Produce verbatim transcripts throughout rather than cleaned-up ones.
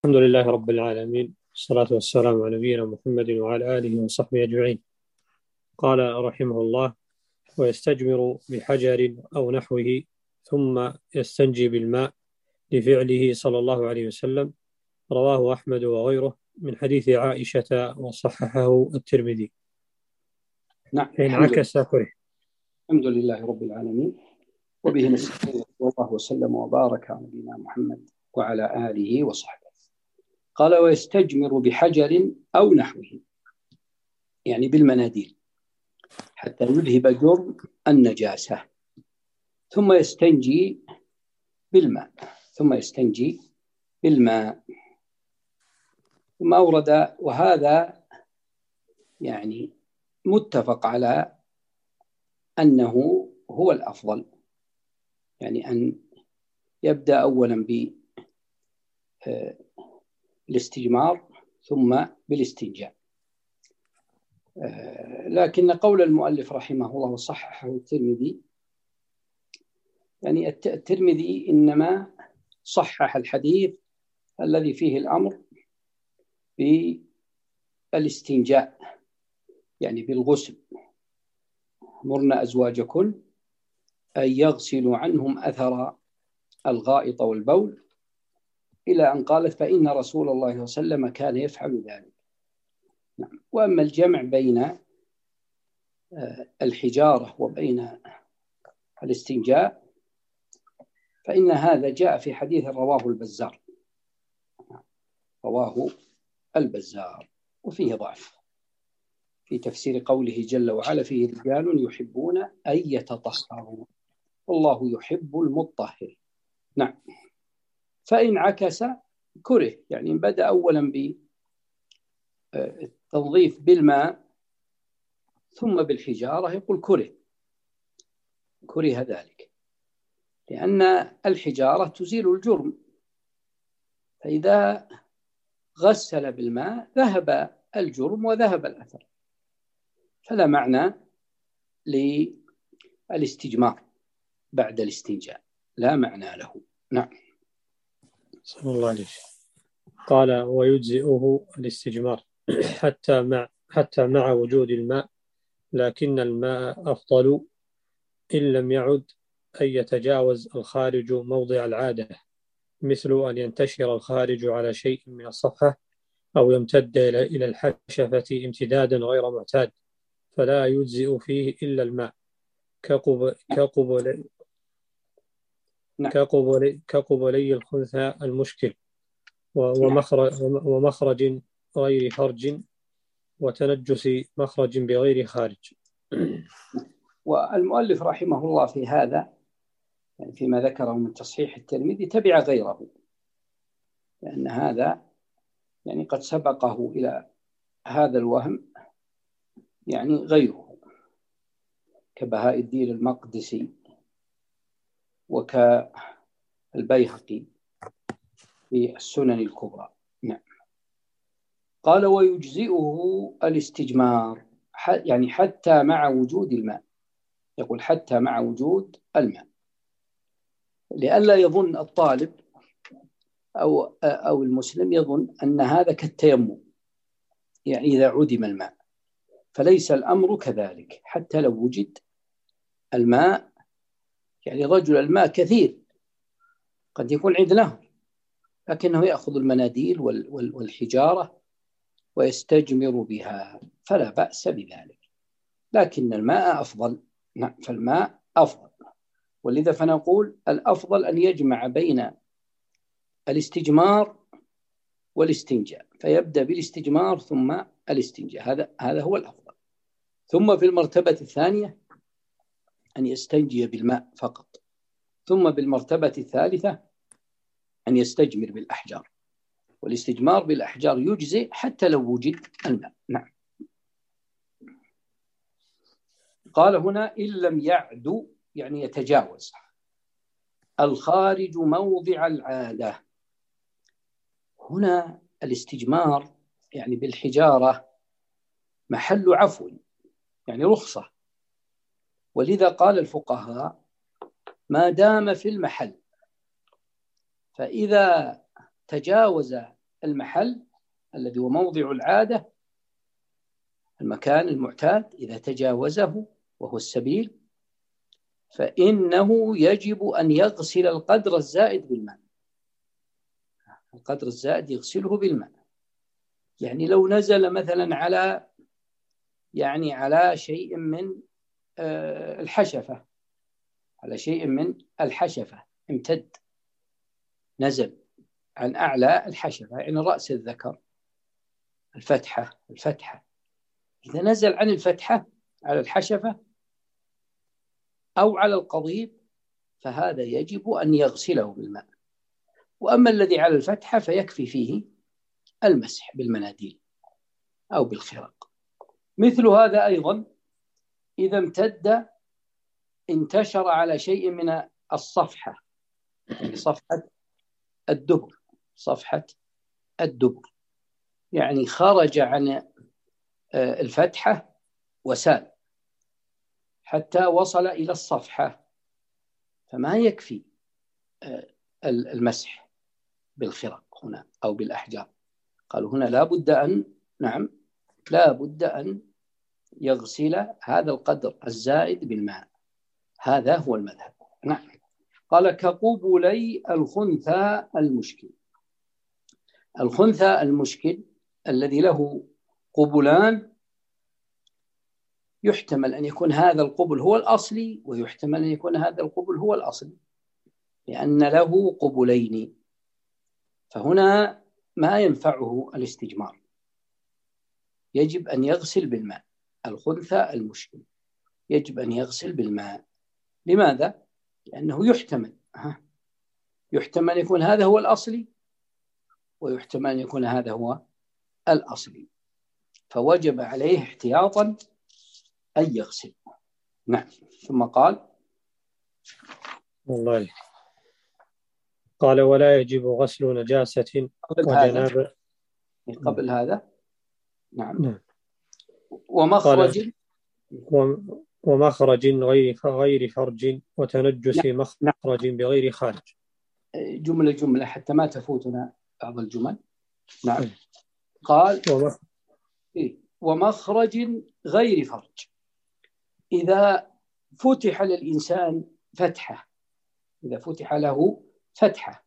الحمد لله رب العالمين، والصلاة والسلام على نبينا محمد وعلى آله وصحبه أجمعين. قال رحمه الله: ويستجمر بحجر أو نحوه ثم يستنجي بالماء لفعله صلى الله عليه وسلم. رواه أحمد وغيره من حديث عائشة وصححه الترمذي. نعم، فإن الحمد لله. عكس كره. الحمد لله رب العالمين، وبه نستعين، والله وسلم وبارك على نبينا محمد وعلى آله وصحبه. قال: ويستجمر بحجر أو نحوه، يعني بالمناديل، حتى يذهب جرم النجاسة، ثم يستنجي بالماء ثم يستنجي بالماء ثم أورد، وهذا يعني متفق على أنه هو الأفضل، يعني أن يبدأ أولا بالاستجمار ثم بالاستنجاء. لكن قول المؤلف رحمه الله وصححه الترمذي، يعني الترمذي إنما صحح الحديث الذي فيه الأمر بالاستنجاء، يعني بالغسل. مرنا أزواجكن أن يغسلوا عنهم أثر الغائط والبول، إلى أن قالت: فإن رسول الله صلى الله عليه وسلم كان يفعل ذلك. نعم. وأما الجمع بين الحجارة وبين الاستنجاء فإن هذا جاء في حديث رواه البزار رواه البزار وفيه ضعف في تفسير قوله جل وعلا: فيه رجال يحبون أن يتطهروا والله يحب المطهر. نعم. فإن عكس كره، يعني بدأ أولا بالتنظيف بالماء ثم بالحجارة، يقول كره كره ذلك، لأن الحجارة تزيل الجرم، فإذا غسل بالماء ذهب الجرم وذهب الأثر، فلا معنى للاستجمار بعد الاستنجاء، لا معنى له. نعم. صلى الله عليه وسلم. قال: ويجزئه الاستجمار حتى مع حتى مع وجود الماء، لكن الماء أفضل إن لم يعد أن يتجاوز الخارج موضع العادة، مثل أن ينتشر الخارج على شيء من الصفحة أو يمتد إلى الحشفة امتدادا غير معتاد، فلا يجزئ فيه إلا الماء، كقبل كقبل نعم. كقبل كقبلي الخنثى المشكل، ومخرج, ومخرج غير فرج، وتنجس مخرج بغير خارج. والمؤلف رحمه الله في هذا، يعني فيما ذكره من تصحيح الترمذي، تبع غيره، لأن هذا يعني قد سبقه إلى هذا الوهم يعني غيره، كبهاء الدين المقدسي وكالبيهقي في السنن الكبرى. نعم. قال: ويجزئه الاستجمار، يعني حتى مع وجود الماء، يقول حتى مع وجود الماء، لئلا يظن الطالب أو أو المسلم يظن أن هذا كالتيمم، يعني إذا عدم الماء، فليس الأمر كذلك. حتى لو وجد الماء، يعني رجل الماء كثير، قد يكون عند نهر، لكنه يأخذ المناديل والحجارة ويستجمر بها، فلا بأس بذلك، لكن الماء أفضل. نعم، فالماء أفضل، ولذا فنقول الأفضل أن يجمع بين الاستجمار والاستنجاء، فيبدأ بالاستجمار ثم الاستنجاء، هذا هذا هو الأفضل. ثم في المرتبة الثانية أن يستنجي بالماء فقط، ثم بالمرتبة الثالثة أن يستجمر بالأحجار، والاستجمار بالأحجار يجزئ حتى لو وجد الماء. نعم. قال هنا: إن لم يعد، يعني يتجاوز الخارج موضع العادة. هنا الاستجمار يعني بالحجارة محل عفو، يعني رخصة، ولذا قال الفقهاء: ما دام في المحل، فإذا تجاوز المحل الذي هو موضع العادة، المكان المعتاد، إذا تجاوزه وهو السبيل فإنه يجب أن يغسل القدر الزائد بالماء. القدر الزائد يغسله بالماء. يعني لو نزل مثلا على يعني على شيء من الحشفة، على شيء من الحشفة امتد، نزل عن أعلى الحشفة يعني رأس الذكر، الفتحة الفتحة إذا نزل عن الفتحة على الحشفة أو على القضيب فهذا يجب أن يغسله بالماء. وأما الذي على الفتحة فيكفي فيه المسح بالمناديل أو بالخرق. مثل هذا أيضا إذا امتد انتشر على شيء من الصفحة، يعني صفحة الدبر، صفحة الدبر يعني خرج عن الفتحة وسال حتى وصل إلى الصفحة، فما يكفي المسح بالخرق هنا أو بالأحجار. قالوا هنا لا بد أن نعم لا بد أن يغسل هذا القدر الزائد بالماء. هذا هو المذهب. نعم. قال كقبلي الخنثى المشكل. الخنثى المشكل الذي له قبلان، يحتمل أن يكون هذا القبل هو الأصلي ويحتمل أن يكون هذا القبل هو الأصلي، لأن له قبلين، فهنا ما ينفعه الاستجمار، يجب أن يغسل بالماء. الخنثى المشكل يجب أن يغسل بالماء. لماذا؟ لأنه يحتمل يحتمل أن يكون هذا هو الأصلي ويحتمل أن يكون هذا هو الأصلي، فوجب عليه احتياطا أن يغسل. نعم. ثم قال والله قال ولا يجب غسل نجاسة وجنابة. قبل هذا نعم, نعم. ومخرج ومخرج غير غير فرج وتنجس نعم. مخرج بغير خارج. جملة جملة حتى ما تفوتنا بعض الجمل. نعم. قال ومخ... ومخرج غير فرج. إذا فتح للإنسان فتحة، إذا فتح له فتحة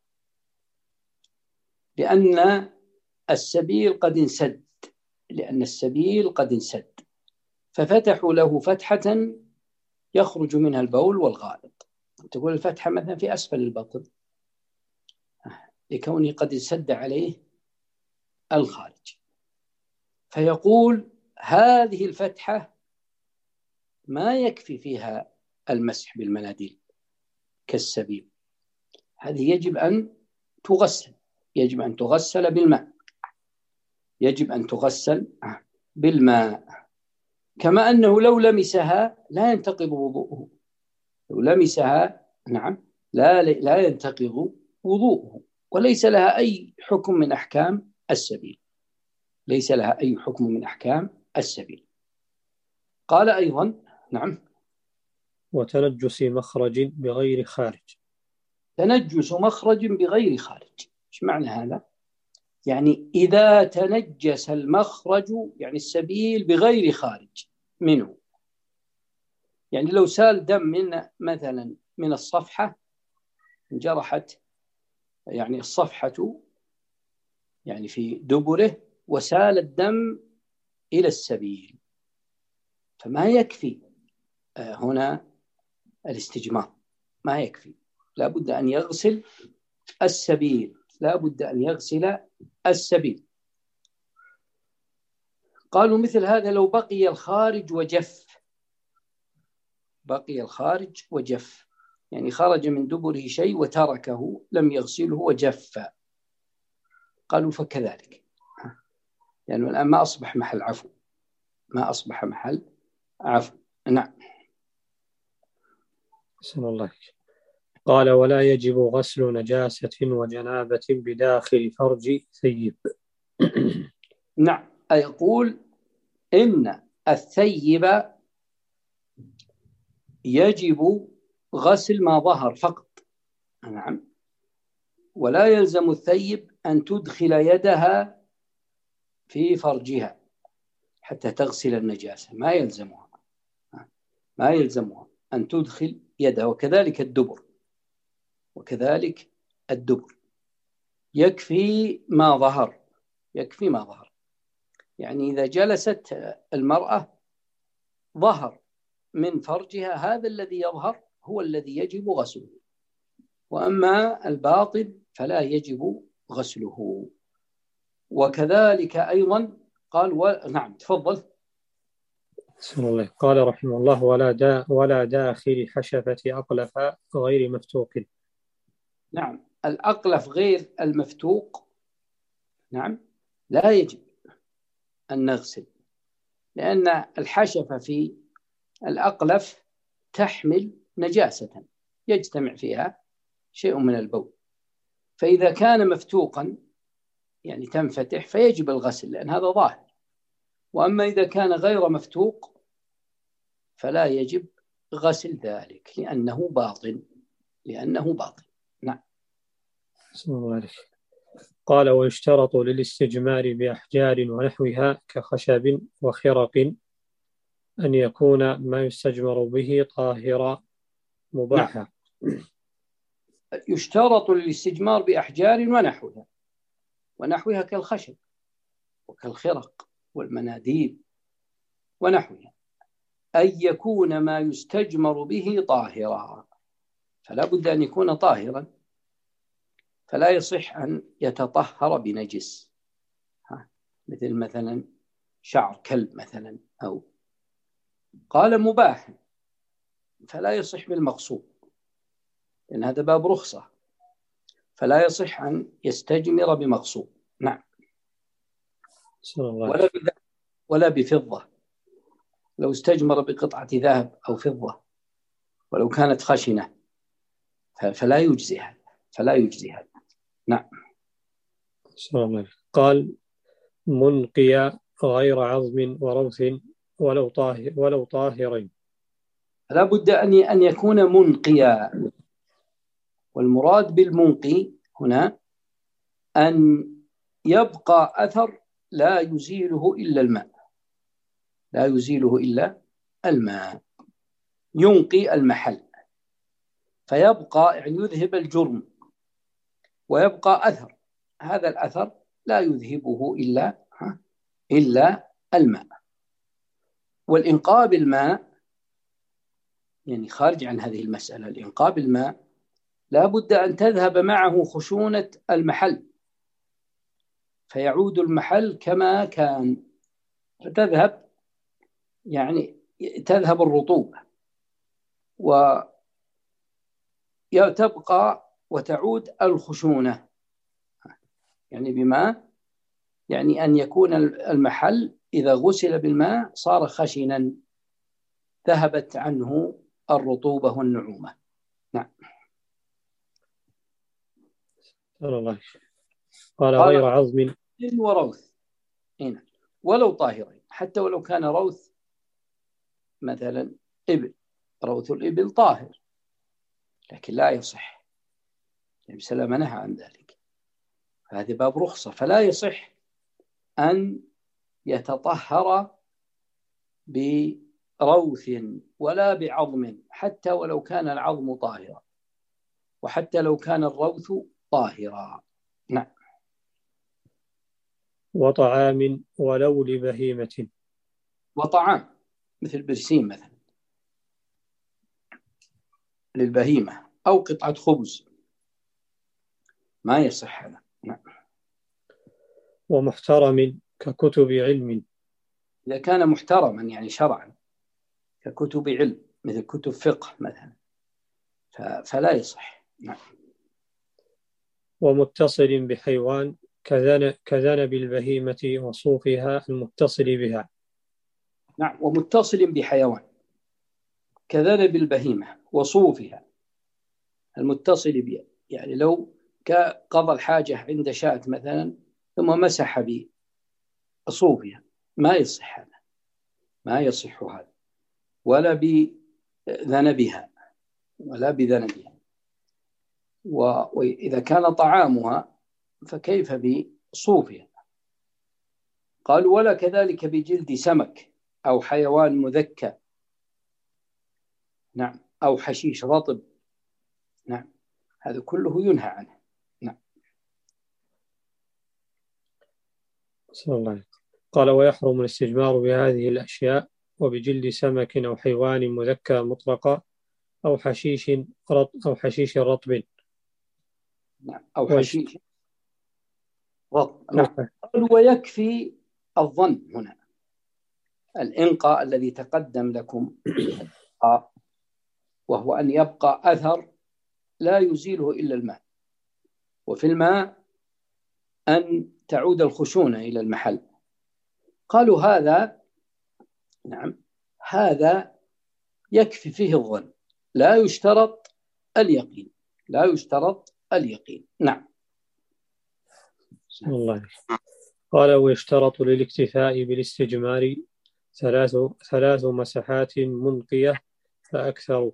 لأن السبيل قد انسد لأن السبيل قد انسد ففتحوا له فتحة يخرج منها البول والغائط. تقول الفتحة مثلا في أسفل البطن لكونه قد انسد عليه الخارج، فيقول هذه الفتحة ما يكفي فيها المسح بالمناديل كالسبيل، هذه يجب أن تغسل يجب أن تغسل بالماء يجب أن تغسل بالماء كما أنه لو لمسها لا ينتقض وضوءه. لو لمسها نعم لا لا ينتقض وضوءه، وليس لها أي حكم من أحكام السبيل ليس لها أي حكم من أحكام السبيل. قال أيضا نعم وتنجس مخرج بغير خارج. تنجس مخرج بغير خارج، ايش معنى هذا؟ يعني إذا تنجس المخرج يعني السبيل بغير خارج منه، يعني لو سال دم من مثلا من الصفحة انجرحت يعني الصفحة يعني في دبره وسال الدم إلى السبيل فما يكفي هنا الاستجمار، ما يكفي، لا بد أن يغسل السبيل لا بد أن يغسل السبيل. قالوا مثل هذا لو بقي الخارج وجف بقي الخارج وجف يعني خرج من دبره شيء وتركه لم يغسله وجف، قالوا فكذلك، لأنه يعني الآن ما أصبح محل عفو ما أصبح محل عفو. نعم. بسم الله. قال ولا يجب غسل نجاسة وجنابة بداخل فرج ثيب. نعم. يقول إن الثيب يجب غسل ما ظهر فقط. نعم. ولا يلزم الثيب أن تدخل يدها في فرجها حتى تغسل النجاسة، ما يلزمها ما يلزمها أن تدخل يدها. وكذلك الدبر وكذلك الدبر يكفي ما ظهر يكفي ما ظهر يعني إذا جلست المرأة ظهر من فرجها، هذا الذي يظهر هو الذي يجب غسله، وأما الباطن فلا يجب غسله. وكذلك أيضا قال و... نعم تفضل. بسم الله. قال رحمه الله: ولا دا ولا داخل حشفة أقلف غير مفتوق. نعم، الأقلف غير المفتوق نعم لا يجب أن نغسل، لأن الحشفة في الأقلف تحمل نجاسة يجتمع فيها شيء من البول، فإذا كان مفتوقا يعني تنفتح فيجب الغسل لأن هذا ظاهر، وأما إذا كان غير مفتوق فلا يجب غسل ذلك لأنه باطن لأنه باطن. نعم. بسم الله عليك. قال: ويشترط للاستجمار بأحجار ونحوها كخشب وخرق أن يكون ما يستجمر به طاهرا مباحا. نعم. يشترط للاستجمار بأحجار ونحوها ونحوها كالخشب وكالخرق والمناديل ونحوها أن يكون ما يستجمر به طاهرا، فلا بد أن يكون طاهرا، فلا يصح أن يتطهر بنجس مثل مثلا شعر كلب مثلا، أو قال مباح فلا يصح بالمغصوب لأن هذا باب رخصة، فلا يصح أن يستجمر بمغصوب. نعم. ولا ولا بفضة، لو استجمر بقطعة ذهب أو فضة ولو كانت خشنة فلا يجزيها فلا يجزيها. نعم. قال: منقيا غير عظم وروث ولو طاهر ولو طاهرين. لا بد أن أن يكون منقيا، والمراد بالمنقي هنا أن يبقى أثر لا يزيله إلا الماء لا يزيله إلا الماء ينقي المحل فيبقى يعني يذهب الجرم ويبقى أثر، هذا الأثر لا يذهبه إلا إلا الماء. والإنقاء بالماء يعني خارج عن هذه المسألة، الإنقاء بالماء لا بد أن تذهب معه خشونة المحل فيعود المحل كما كان، فتذهب يعني تذهب الرطوبة وتبقى وتعود الخشونة، يعني بما يعني أن يكون المحل إذا غسل بالماء صار خشنا ذهبت عنه الرطوبة والنعومة. نعم. الله. قال: غير عظم وروث هنا ولو طاهرين، حتى ولو كان روث مثلا إبل، روث الإبل طاهر لكن لا يصح، النبي صلى الله عليه وسلم نهى عن ذلك، هذا باب رخصة، فلا يصح أن يتطهر بروث ولا بعظم حتى ولو كان العظم طاهرا وحتى لو كان الروث طاهرا. نعم. وطعام ولو لبهيمة. وطعام مثل برسيم مثلا للبهيمة أو قطعة خبز ما يصح هذا. نعم. ومحترم ككتب علم. إذا كان محترما يعني شرعا ككتب علم مثل كتب فقه مثلا فلا يصح. نعم. ومتصل بحيوان كذنب البهيمة وصوفها المتصل بها. نعم. ومتصل بحيوان كذنب البهيمة وصوفها المتصل بها، يعني لو قضى الحاجة عند شاة مثلا ثم مسح بصوفها ما يصح هذا ما يصح هذا ولا بذنبها ولا بذنبها. وإذا كان طعامها فكيف بصوفها؟ قال ولا كذلك بجلد سمك أو حيوان مذكى، نعم، أو حشيش رطب، نعم، هذا كله ينهى عنه. نعم. صلى الله عليه وسلم. قال ويحرم الاستجمار بهذه الأشياء وبجلد سمك أو حيوان مذكى مطلقا أو حشيش رط أو حشيش رطب. نعم، أو حشيش رطب. نعم. ويكفي الظن هنا، الإنقاء الذي تقدم لكم، وهو أن يبقى أثر لا يزيله إلا الماء، وفي الماء أن تعود الخشونة إلى المحل. قالوا هذا، نعم، هذا يكفي فيه الظن، لا يشترط اليقين، لا يشترط اليقين. نعم. الله. قال ويشترط للاكتفاء بالاستجمار ثلاث ثلاث مسحات منقية فأكثر،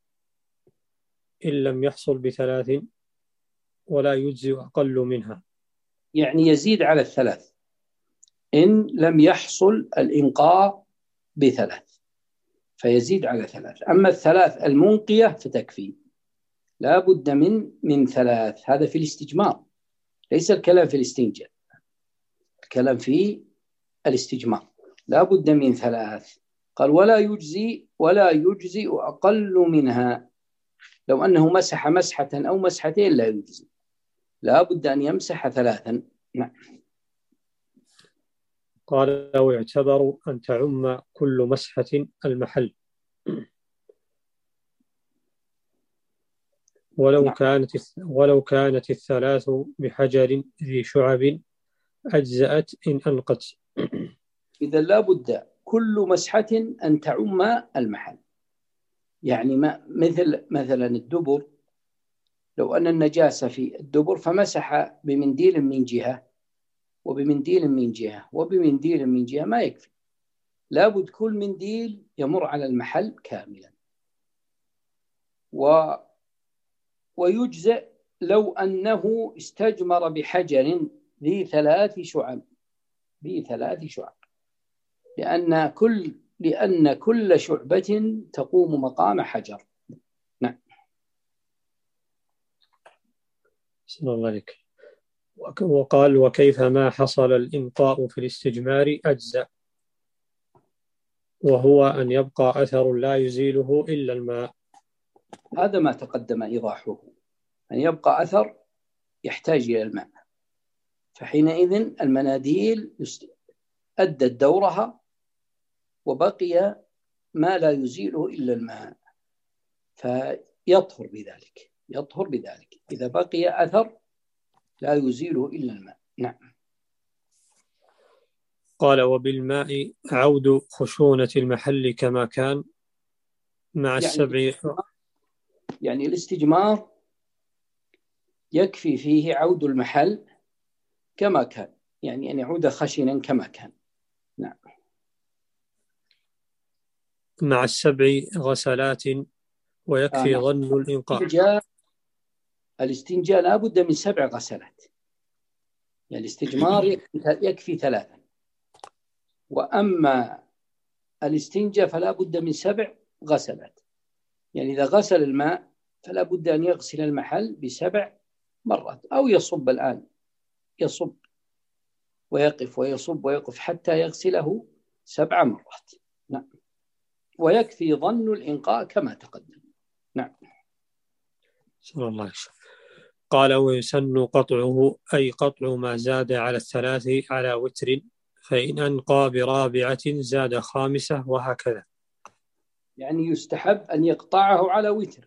إن لم يحصل بثلاث، ولا يجزئ أقل منها. يعني يزيد على الثلاث إن لم يحصل الإنقاء بثلاث، فيزيد على ثلاث. أما الثلاث المنقية فتكفي، لا بد من من ثلاث. هذا في الاستجمار، ليس الكلام في الاستنجاء، الكلام في الاستجمار لا بد من ثلاث. قال ولا يجزي ولا يجزي أقل منها، لو أنه مسح مسحة أو مسحتين لا يجزي، لا بد أن يمسح ثلاثا. نعم. قال ويعتبر أن تعم كل مسحة المحل، ولو نعم. كانت ولو كانت الثلاث بحجر ذي شعب أجزأت إن أنقت. إذا لا بد كل مسحة أن تعم المحل، يعني ما مثل مثلا الدبر، لو أن النجاسة في الدبر فمسح بمنديل من جهة وبمنديل من جهة وبمنديل من جهة ما يكفي، لابد كل منديل يمر على المحل كاملا. و ويجزئ لو أنه استجمر بحجر ذي ثلاث شعب، ذي ثلاث شعب، لأن كل لأن كل شعبة تقوم مقام حجر. نعم. صلى الله عليك. وقال وكيف ما حصل الإنقاء في الاستجمار أجزأ، وهو أن يبقى أثر لا يزيله إلا الماء. هذا ما تقدم إيضاحه، أن يبقى أثر يحتاج إلى الماء، فحينئذ المناديل أدت دورها وبقي ما لا يزيله إلا الماء، فيطهر بذلك، يطهر بذلك إذا بقي أثر لا يزيله إلا الماء. نعم. قال وبالماء عود خشونة المحل كما كان مع يعني السبع. يعني الاستجمار يكفي فيه عود المحل كما كان، يعني أن يعود خشنا كما كان. نعم. مع السبع غسلات ويكفي آه ظن الإنقاء. الاستنجاء الاستنجاء لا بد من سبع غسلات، يعني الاستجمار يكفي, يكفي ثلاثا، وأما الاستنجاء فلا بد من سبع غسلات، يعني إذا غسل الماء فلا بد أن يغسل المحل بسبع مرات، أو يصب الآن، يصب ويقف ويصب ويقف حتى يغسله سبع مرات. نعم. ويكفي ظن الإنقاء كما تقدم. نعم. صلى الله عليه وسلم. قال ويسن قطعه أي قطع ما زاد على الثلاث على وتر، فإن أنقى برابعة زاد خامسة وهكذا. يعني يستحب أن يقطعه على وتر،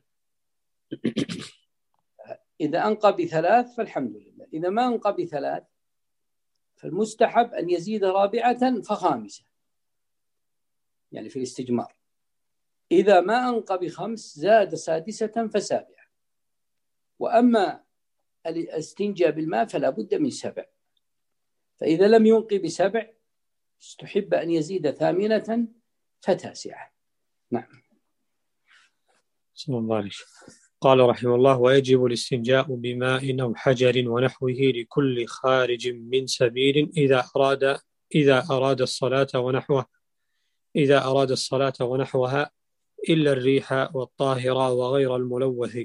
إذا أنقى بثلاث فالحمد لله، إذا ما أنقى بثلاث فالمستحب أن يزيد رابعة فخامسة، يعني في الاستجمار. إذا ما أنقى بخمس زاد سادسة فسابعة. وأما الاستنجاء بالماء فلا بد من سبع، فإذا لم ينقي بسبع استحب أن يزيد ثامنة فتاسعة. نعم. صلى الله عليه وسلم. قال رحمه الله: ويجب الاستنجاء بماء أو حجر ونحوه لكل خارج من سبيل إذا أراد إذا أراد الصلاة ونحوه إذا أراد الصلاة ونحوها إلا الريح والطاهرة وغير الملوث.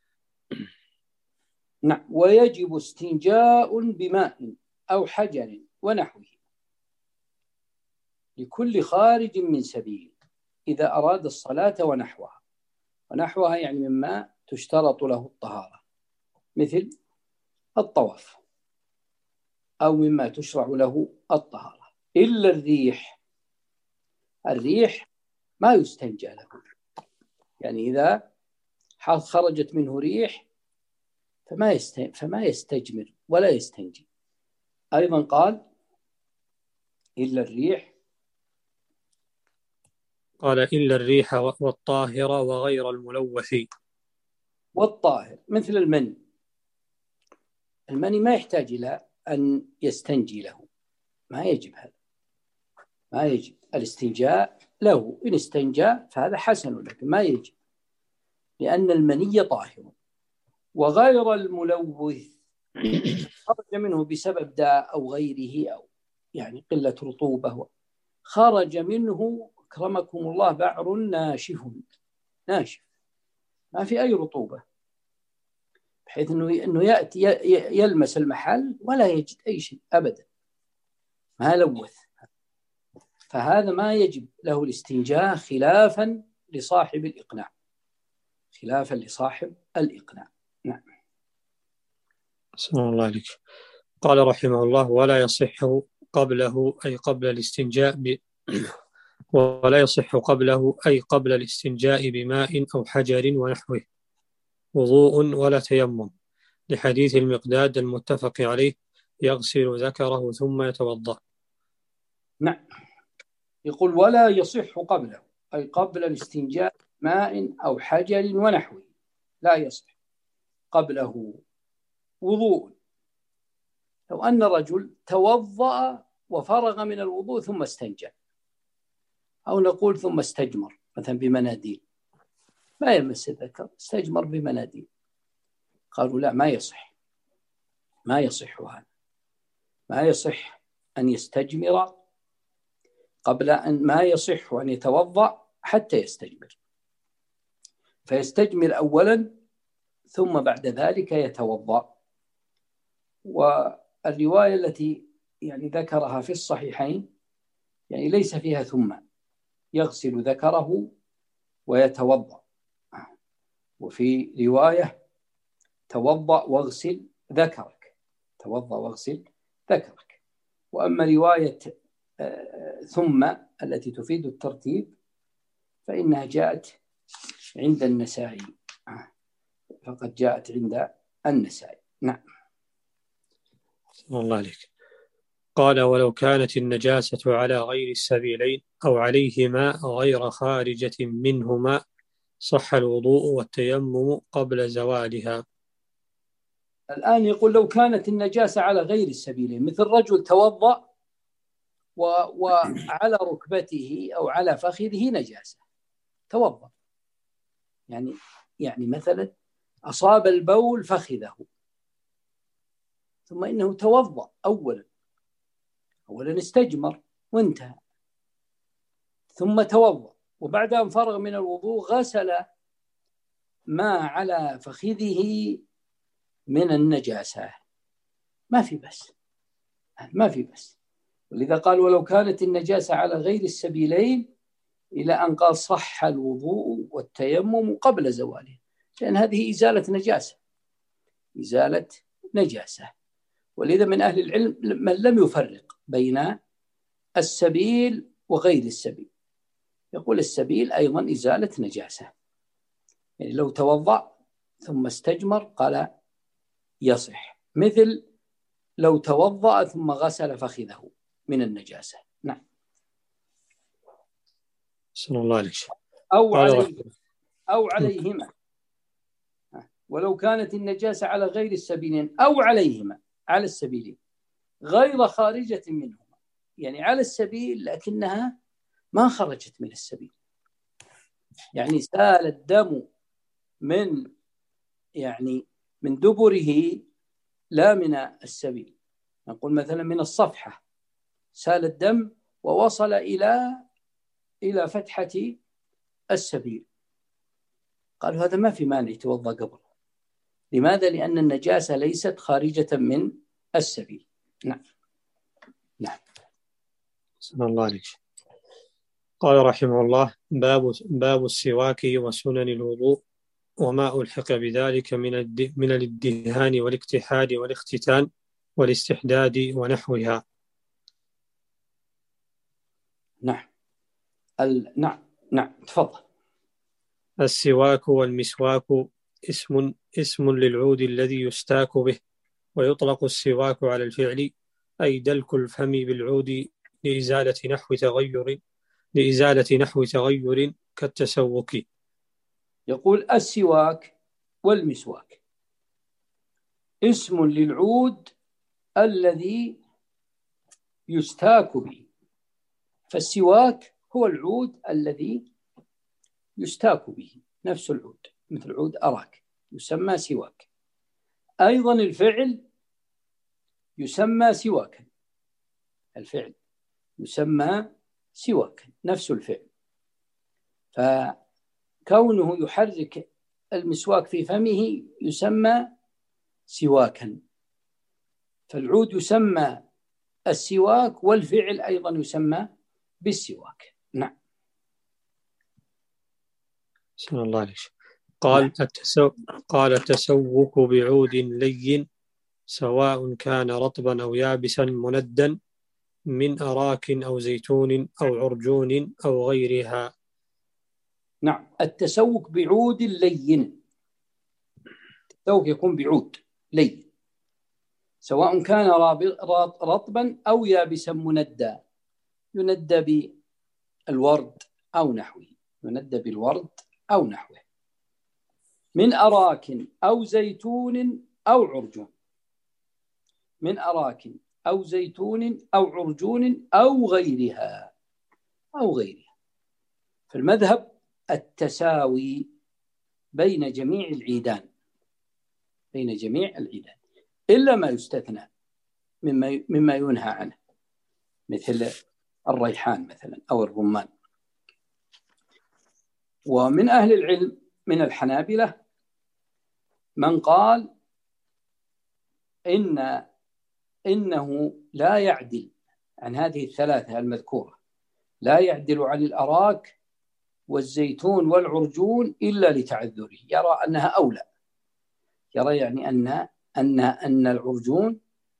نعم. ويجب استنجاء بماء أو حجر ونحوه لكل خارج من سبيل إذا أراد الصلاة ونحوها. ونحوها يعني مما تشترط له الطهارة، مثل الطواف، أو مما تشرع له الطهارة، إلا الريح. الريح ما يستنجى له، يعني إذا خرجت منه ريح فما فما يستجمر ولا يستنجي. أيضا قال إلا الريح، قال إلا الريح والطاهرة وغير الملوث. والطاهر مثل المني. المني ما يحتاج إلى أن يستنجي له، ما يجب هذا، ما يجب الاستنجاء له. إن استنجى فهذا حسن، لكن ما يجب، لأن المني طاهر. وغير الملوث خرج منه بسبب داء أو غيره، أو يعني قلة رطوبة، خرج منه أكرمكم الله بعر ناشف ناشف ما في أي رطوبة، بحيث أنه أنه يأتي يلمس المحل ولا يجد أي شيء أبدا، ما لوث، فهذا ما يجب له الاستنجاء، خلافا لصاحب الإقناع، خلافا لصاحب الإقناع. نعم. بسم الله عليك. قال رحمه الله: ولا يصح قبله أي قبل الاستنجاء ب... ولا يصح قبله أي قبل الاستنجاء بماء أو حجر ونحوه وضوء ولا تيمم، لحديث المقداد المتفق عليه: يغسل ذكره ثم يتوضأ. نعم. يقول ولا يصح قبله أي قبل الاستنجاء ماء أو حجر ونحوه، لا يصح قبله وضوء. لو أن رجل توضأ وفرغ من الوضوء ثم استنجى، أو نقول ثم استجمر مثلا بمناديل، ما يمس الذكر، استجمر بمناديل، قالوا لا، ما يصح، ما يصح هذا، ما يصح أن يستجمر قبل أن ما يصح أن يتوضأ حتى يستجمر، فيستجمر أولا ثم بعد ذلك يتوضأ. والرواية التي يعني ذكرها في الصحيحين يعني ليس فيها ثم، يغسل ذكره ويتوضأ، وفي رواية توضأ واغسل ذكرك، توضأ واغسل ذكرك. وأما رواية ثم التي تفيد الترتيب فإنها جاءت عند النسائي، فقد جاءت عند النسائي. نعم. الله عليك. قال: ولو كانت النجاسة على غير السبيلين أو عليهما غير خارجة منهما صح الوضوء والتيمم قبل زوالها. الآن يقول لو كانت النجاسة على غير السبيلين، مثل رجل توضأ وعلى ركبته أو على فخذه نجاسة، توضأ، يعني يعني مثلا أصاب البول فخذه، ثم إنه توضأ أولا أولا استجمر وانتهى، ثم توضأ، وبعد أن فرغ من الوضوء غسل ما على فخذه من النجاسة، ما في بس، ما في بس. ولذا قال ولو كانت النجاسة على غير السبيلين، إلى أن قال صح الوضوء والتيمم قبل زواله، لأن هذه إزالة نجاسة، إزالة نجاسة. ولذا من أهل العلم من لم يفرق بين السبيل وغير السبيل، يقول السبيل أيضا إزالة نجاسة، يعني لو توضأ ثم استجمر قال يصح، مثل لو توضأ ثم غسل فخذه من النجاسة. نعم. صلى الله عليه أو عليه أو عليهما، ولو كانت النجاسة على غير السبيلين أو عليهما، على السبيلين غير خارجة منهما، يعني على السبيل لكنها ما خرجت من السبيل، يعني سال الدم من يعني من دبره لا من السبيل. نقول مثلا من الصفحة سال الدم ووصل إلى إلى فتحة السبيل، قالوا هذا ما في مانع يتوضأ قبل. لماذا؟ لأن النجاسة ليست خارجة من السبيل. نعم نعم. صلى الله عليه. قال رحمه الله: باب باب السواك وسنن الوضوء وما ألحق بذلك من من الادهان والاكتحال والاختتان والاستحداد ونحوها. نعم ال... نعم نعم تفضل. السواك والمسواك اسم اسم للعود الذي يستاك به، ويطلق السواك على الفعل، أي دلك الفم بالعود لإزالة نحو تغير لإزالة نحو تغير كالتسوك. يقول السواك والمسواك اسم للعود الذي يستاك به، فالسواك هو العود الذي يستاك به، نفس العود مثل عود أراك يسمى سواك. أيضا الفعل يسمى سواكا، الفعل يسمى سواكا نفس الفعل. فكونه يحرك المسواك في فمه يسمى سواكا، فالعود يسمى السواك والفعل أيضا يسمى بالسواك. نعم. صلى الله عليه. قال التسو... قال التسوك بعود لين سواء كان رطبا أو يابسا مندا من أراك أو زيتون أو عرجون أو غيرها. نعم، التسوك بعود لين، التسوك يكون بعود لين سواء كان رطبا أو يابسا مندا، يندى بالورد أو نحوه، يندى بالورد أو نحوه، من أراك أو زيتون أو عرجون، من أراك أو زيتون أو عرجون أو غيرها أو غيرها. فالمذهب التساوي بين جميع العيدان، بين جميع العيدان إلا ما يستثنى مما مما ينهى عنه، مثل الريحان مثلا أو الرمان. ومن أهل العلم من الحنابلة من قال إن إنه لا يعدل عن هذه الثلاثة المذكورة، لا يعدل عن الأراك والزيتون والعرجون إلا لتعذره، يرى أنها أولى، يرى يعني أن أن أن العرجون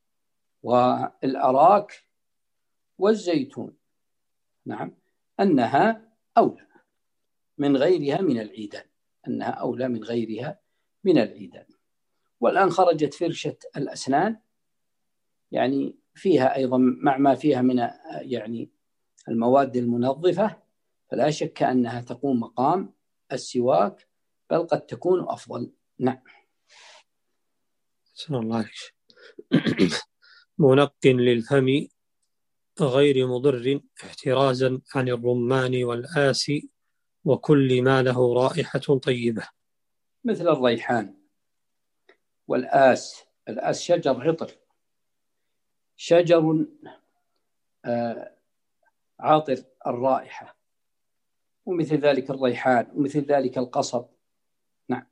والأراك والزيتون نعم أنها أولى من غيرها من العيدان، أنها أولى من غيرها من العيدان. والآن خرجت فرشة الأسنان يعني فيها أيضا مع ما فيها من يعني المواد المنظفة، فلا شك أنها تقوم مقام السواك، بل قد تكون أفضل. نعم. صلى الله عليه. منق للفم غير مضر احترازا عن الرمان والآس وكل ما له رائحة طيبة، مثل الريحان والآس. الآس شجر عطر، شجر عاطر الرائحة، ومثل ذلك الريحان ومثل ذلك القصب. نعم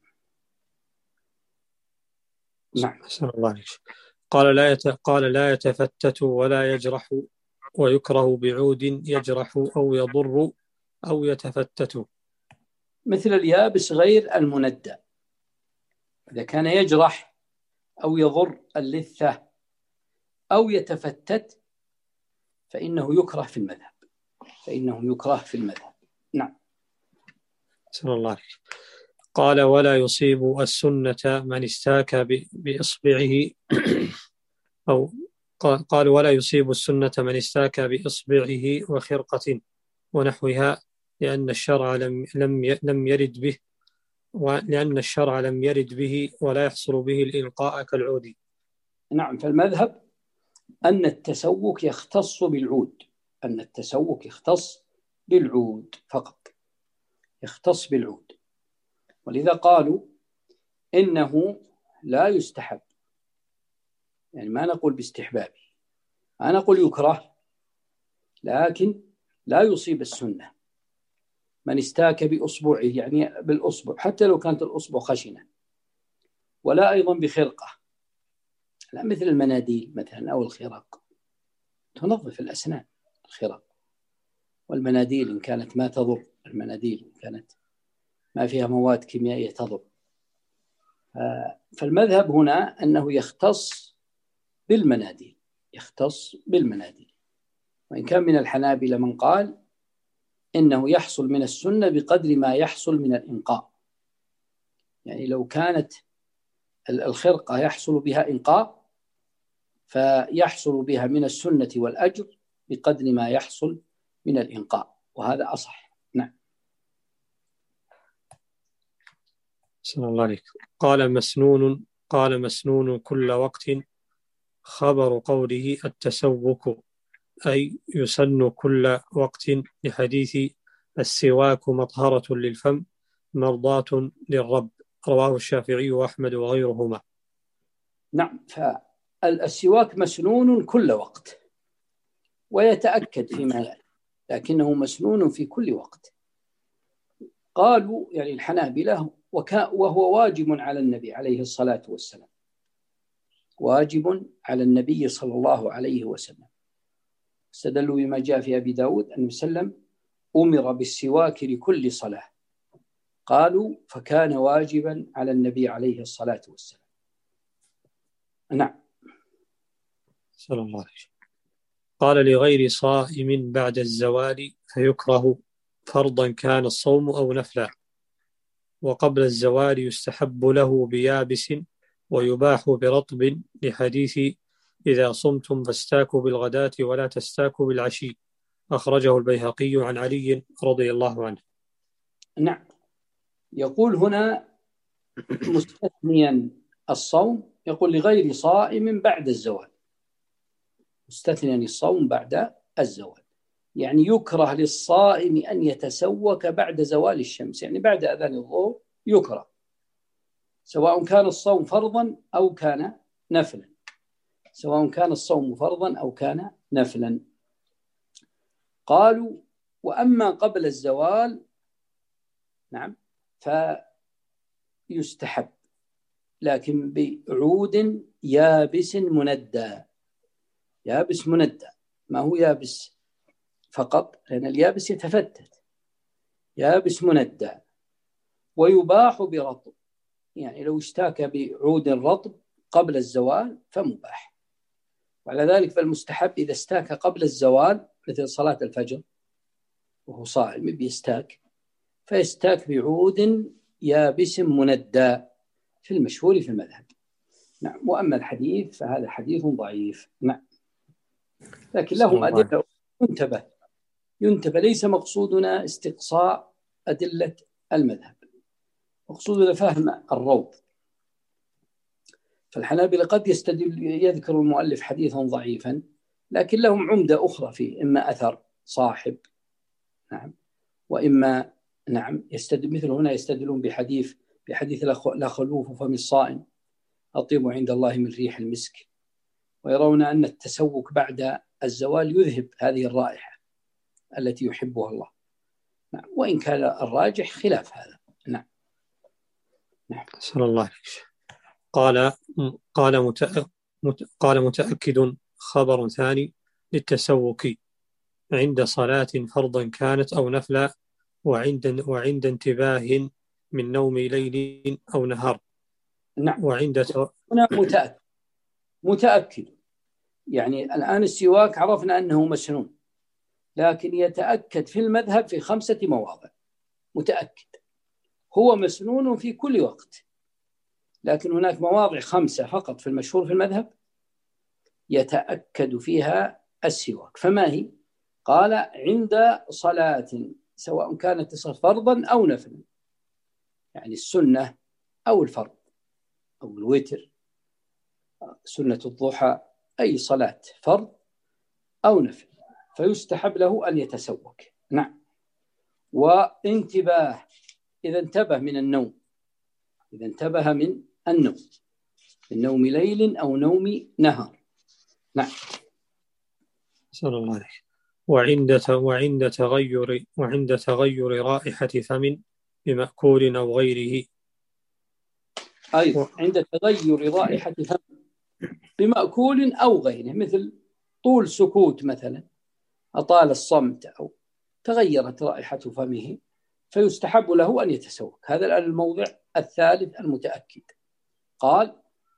نعم. صلى الله عليه. قال لا يت... قال لا يتفتت ولا يجرح، ويكره بعود يجرح أو يضر أو يتفتت. مثل اليابس غير المندى، إذا كان يجرح أو يضر اللثة أو يتفتت فإنه يكره في المذهب، فإنه يكره في المذهب. نعم. صلى الله عليه. قال ولا يصيب السنة من استاك بإصبعه أو قال ولا يصيب السنة من استاك بإصبعه وخرقة ونحوها، لأن الشرع لم لم لم يرد به ولأن الشرع لم يرد به ولا يحصل به الإلقاء كالعود. نعم، فالمذهب أن التسوك يختص بالعود، أن التسوك يختص بالعود فقط، يختص بالعود. ولذا قالوا إنه لا يستحب، يعني ما نقول باستحبابه، أنا أقول يكره، لكن لا يصيب السنة. من استاك بأصبعه يعني بالأصبع حتى لو كانت الأصبع خشنة، ولا أيضا بخرقة، لا مثل المناديل مثلا أو الخرق، تنظف الأسنان الخرق، والمناديل إن كانت ما تضر، المناديل إن كانت ما فيها مواد كيميائية تضر. فالمذهب هنا أنه يختص بالمناديل، يختص بالمناديل. وإن كان من الحنابلة من قال إنه يحصل من السنة بقدر ما يحصل من الإنقاء، يعني لو كانت الخرقة يحصل بها إنقاء فيحصل بها من السنة والأجر بقدر ما يحصل من الإنقاء، وهذا أصح. نعم. صلى الله عليك. قال مسنون قال مسنون كل وقت، خبر قوله التسوك، أي يسن كل وقت، لحديث السواك مطهرة للفم مرضاة للرب، رواه الشافعي وأحمد وغيرهما. نعم، فالسواك مسنون كل وقت ويتأكد فيما يأتي، لكنه مسنون في كل وقت. قالوا يعني الحنابلة وهو واجب على النبي عليه الصلاة والسلام، واجب على النبي صلى الله عليه وسلم. استدلوا بما جاء في أبي داود أن وسلم أمر بالسواك لكل صلاة، قالوا فكان واجبا على النبي عليه الصلاة والسلام. نعم. صلى الله عليه وسلم. قال لغير صائم بعد الزوال فيكره، فرضا كان الصوم أو نفلا، وقبل الزوال يستحب له بيابس ويباح برطب، لحديث إذا صمتم فاستاكوا بالغداة ولا تستاكوا بالعشي، أخرجه البيهقي عن علي رضي الله عنه. نعم، يقول هنا مستثنيا الصوم، يقول لغير صائم بعد الزوال، مستثنيا الصوم بعد الزوال، يعني يكره للصائم أن يتسوك بعد زوال الشمس، يعني بعد أذان الظهر يكره، سواء كان الصوم فرضا أو كان نفلا، سواء كان الصوم فرضا أو كان نفلا. قالوا وأما قبل الزوال نعم فيستحب، لكن بعود يابس مندى، يابس مندى، ما هو يابس فقط، لأن اليابس يتفتت، يابس مندى. ويباح برطب، يعني لو اشتاك بعود رطب قبل الزوال فمباح. وعلى ذلك فالمستحب إذا استاك قبل الزوال مثل صلاة الفجر وهو صائم بيستاك، فيستاك بعود يابس مندى في المشهور في المذهب. نعم. وأما الحديث فهذا حديث ضعيف. نعم، لكن لهم أدلة. ينتبه ينتبه ليس مقصودنا استقصاء أدلة المذهب، مقصودنا فهم الروض. فالحنابلة قد يستدل يذكر المؤلف حديثا ضعيفا، لكن لهم عمدة أخرى فيه، إما أثر صاحب نعم، وإما نعم يستدل، مثل هنا يستدلون بحديث بحديث لا خلوف فم الصائم أطيب عند الله من ريح المسك، ويرون أن التسوك بعد الزوال يذهب هذه الرائحة التي يحبها الله. نعم، وإن كان الراجح خلاف هذا. نعم. نعم. صلى الله عليه وسلم. قال قال متأ... قال متأكد خبر ثاني للتسوك عند صلاة فرضا كانت أو نفلا، وعند وعند انتباه من نوم ليل أو نهار. نعم. وعند تو... هنا متأكد متأكد يعني الآن السواك عرفنا أنه مسنون، لكن يتأكد في المذهب في خمسة مواضع. متأكد هو مسنون في كل وقت، لكن هناك مواضع خمسة فقط في المشهور في المذهب يتأكد فيها السواك. فما هي؟ قال عند صلاة، سواء كانت فرضا أو نفلا، يعني السنة أو الفرض أو الوتر، سنة الضحى، أي صلاة فرض أو نفل، فيستحب له أن يتسوك. نعم. وانتباه، إذا انتبه من النوم إذا انتبه من النوم، من نوم ليل أو نوم نهار. نعم. صلى الله عليه. وعند وعند تغير وعند تغير رائحة فم بمأكول أو غيره. أيضا عند تغير رائحة فم بمأكول أو غيره، مثل طول سكوت مثلا، أطال الصمت أو تغيرت رائحة فمه، فيستحب له أن يتسوك. هذا الآن الموضع الثالث المتأكد. قال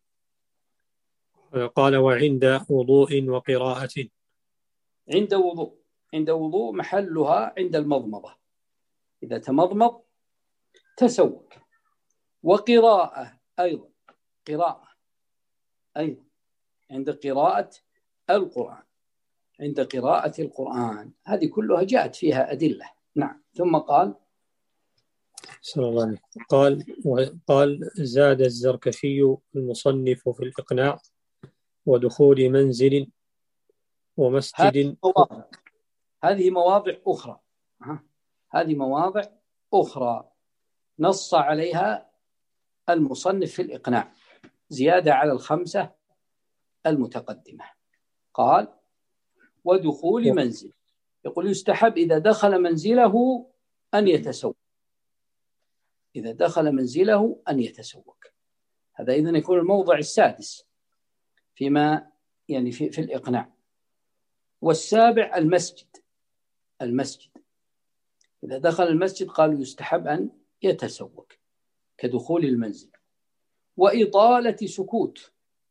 قال وعند وضوء وقراءة. عند وضوء، عند وضوء محلها عند المضمضة، إذا تمضمض تسوك. وقراءة أيضا، قراءة أيضا عند قراءة القرآن، عند قراءة القرآن، هذه كلها جاءت فيها أدلة. نعم. ثم قال صلى الله عليه. قال قال زاد الزركشي المصنف في الإقناع ودخول منزل ومسجد. هذه مواضع, هذه مواضع أخرى هذه مواضع أخرى نص عليها المصنف في الإقناع زيادة على الخمسة المتقدمة. قال ودخول منزل، يقول يستحب إذا دخل منزله أن يتسوق، إذا دخل منزله أن يتسوق. هذا إذن يكون الموضع السادس فيما يعني في, في الإقناع. والسابع المسجد، المسجد إذا دخل المسجد قالوا يستحب أن يتسوق كدخول المنزل. وإطالة سكوت،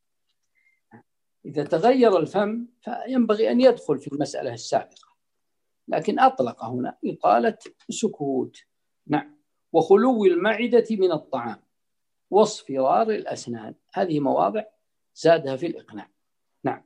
إذا تغير الفم فينبغي أن يدخل في المسألة السابقة، لكن أطلق هنا إطالة سكوت. نعم. وخلو المعدة من الطعام واصفرار الأسنان، هذه مواضع زادها في الإقناع. نعم.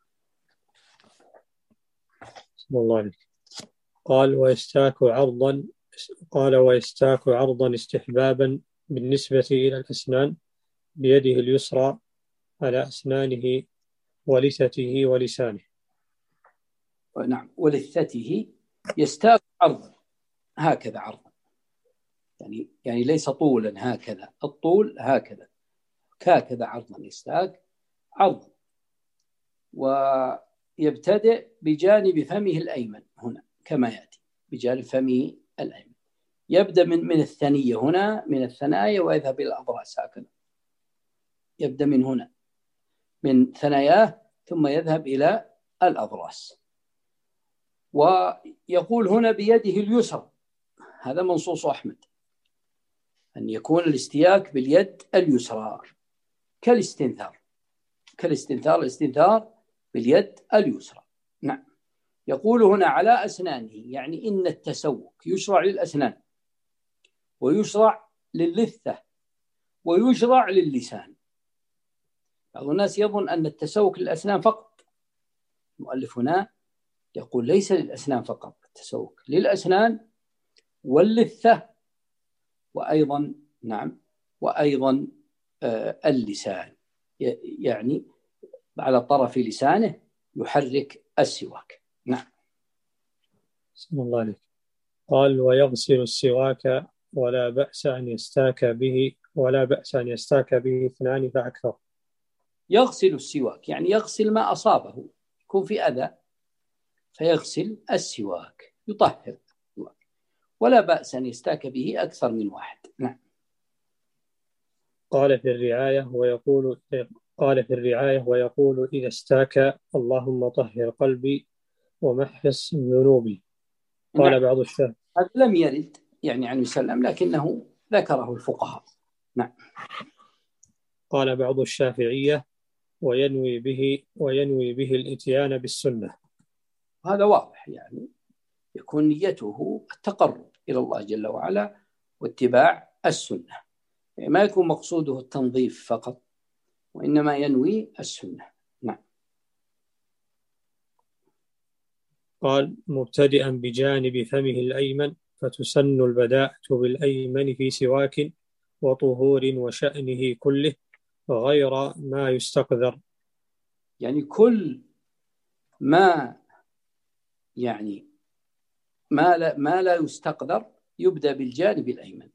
بسم الله عليك. قال ويستاك عرضا قال ويستاك عرضا استحبابا بالنسبة إلى الأسنان بيده اليسرى على أسنانه ولثته ولسانه. نعم. ولثته يستاك عرضا، هكذا عرضا، يعني يعني ليس طولا هكذا، الطول هكذا، هكذا عرضا، يستاك عرضا. ويبتدئ بجانب فمه الأيمن هنا كما يأتي، بجانب فمه الأيمن، يبدأ من من الثنية هنا، من الثنايا، ويذهب إلى الأضراس هكذا، يبدأ من هنا من ثناياه ثم يذهب إلى الأضراس. ويقول هنا بيده اليسرى، هذا منصوص أحمد، أن يكون الاستياك باليد اليسرى كالاستنثار، كالاستنثار، الاستنثار باليد اليسرى. نعم. يقول هنا على أسنانه، يعني إن التسوك يشرع للأسنان ويشرع للثة ويشرع للسان. بعض الناس يظن أن التسوك للأسنان فقط، المؤلف هنا يقول ليس للأسنان فقط، التسوك للأسنان واللثة وأيضا نعم وأيضا آه اللسان، يعني على طرف لسانه يحرك السواك. نعم. بسم الله عليك. قال ويغسل السواك ولا بأس أن يستاك به ولا بأس أن يستاك به اثنان فأكثر. يغسل السواك يعني يغسل ما أصابه، يكون في أذى فيغسل السواك، يطهر السواك، ولا بأس أن يستاك به أكثر من واحد. نعم. قال في الرعاية ويقول قال في الرعاية ويقول إذا استاك اللهم طهر قلبي ومحص ذنوبي. قال نعم. بعض الشافعية، هذا لم يرد يعني عن وسلم، لكنه ذكره الفقهاء. نعم. قال بعض الشافعية وينوي به وينوي به الإتيان بالسنة. هذا واضح، يعني يكون نيته التقرب إلى الله جل وعلا واتباع السنة، يعني ما يكون مقصوده التنظيف فقط، وإنما ينوي السنة. نعم. قال مبتدئا بجانب فمه الأيمن فتسن البداءة بالأيمن في سواك وطهور وشأنه كله غير ما يستقذر، يعني كل ما يعني ما لا, ما لا يستقدر يبدأ بالجانب الأيمن،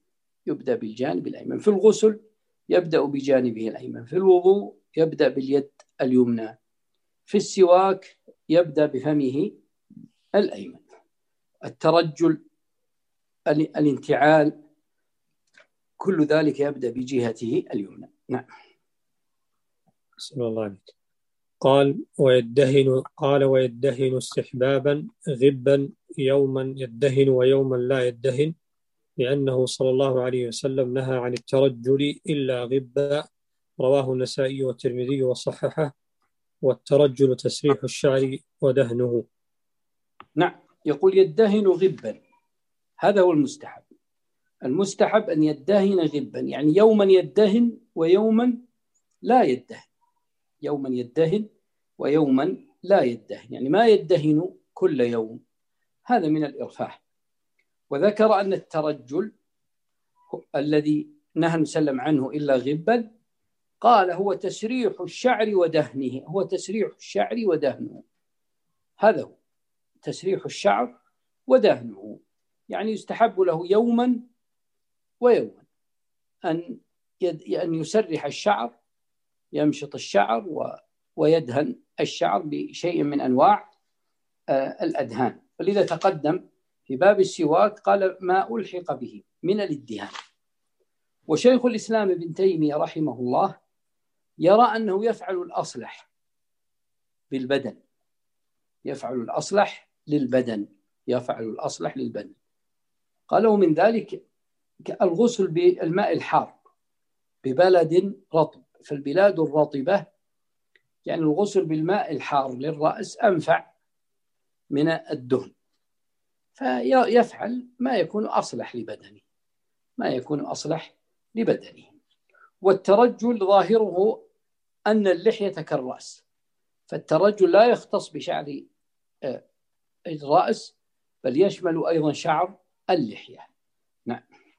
يبدأ بالجانب الأيمن. في الغسل يبدأ بجانبه الأيمن. في الوضوء يبدأ باليد اليمنى. في السواك يبدأ بفمه الأيمن. الترجل، الانتعال، كل ذلك يبدأ بجهته اليمنى. نعم. بسم الله عليك. قال ويدهن قال ويدهن استحبابا غبا يوما يدهن ويوما لا يدهن، لأنه صلى الله عليه وسلم نهى عن الترجل إلا غبا، رواه النسائي والترمذي وصححه. والترجل تسريح الشعر ودهنه. نعم. يقول يدهن غبا، هذا هو المستحب. المستحب أن يدهن غبا، يعني يوما يدهن ويوما لا يدهن، يوما يدهن ويوما لا يدهن، يعني ما يدهن كل يوم، هذا من الإرفاه. وذكر أن الترجل الذي نهى نسلم عنه إلا غبا، قال هو تسريح الشعر ودهنه، هو تسريح الشعر ودهنه، هذا هو تسريح الشعر ودهنه، يعني يستحب له يوما ويوما أن أن يسرح الشعر، يمشط الشعر ويدهن الشعر بشيء من أنواع الأدهان. ولذا تقدم في باب السواك قال ما ألحق به من الادهان. وشيخ الإسلام ابن تيمية رحمه الله يرى أنه يفعل الأصلح بالبدن، يفعل الأصلح للبدن، يفعل الأصلح للبدن. قالوا من ذلك الغسل بالماء الحار ببلد رطب، فالبلاد الرطبة يعني الغسل بالماء الحار للرأس أنفع من الدهن، فيفعل ما يكون أصلح لبدنه، ما يكون أصلح لبدنه. والترجل ظاهره أن اللحية كالرأس، فالترجل لا يختص بشعر الرأس بل يشمل أيضا شعر اللحية. نعم.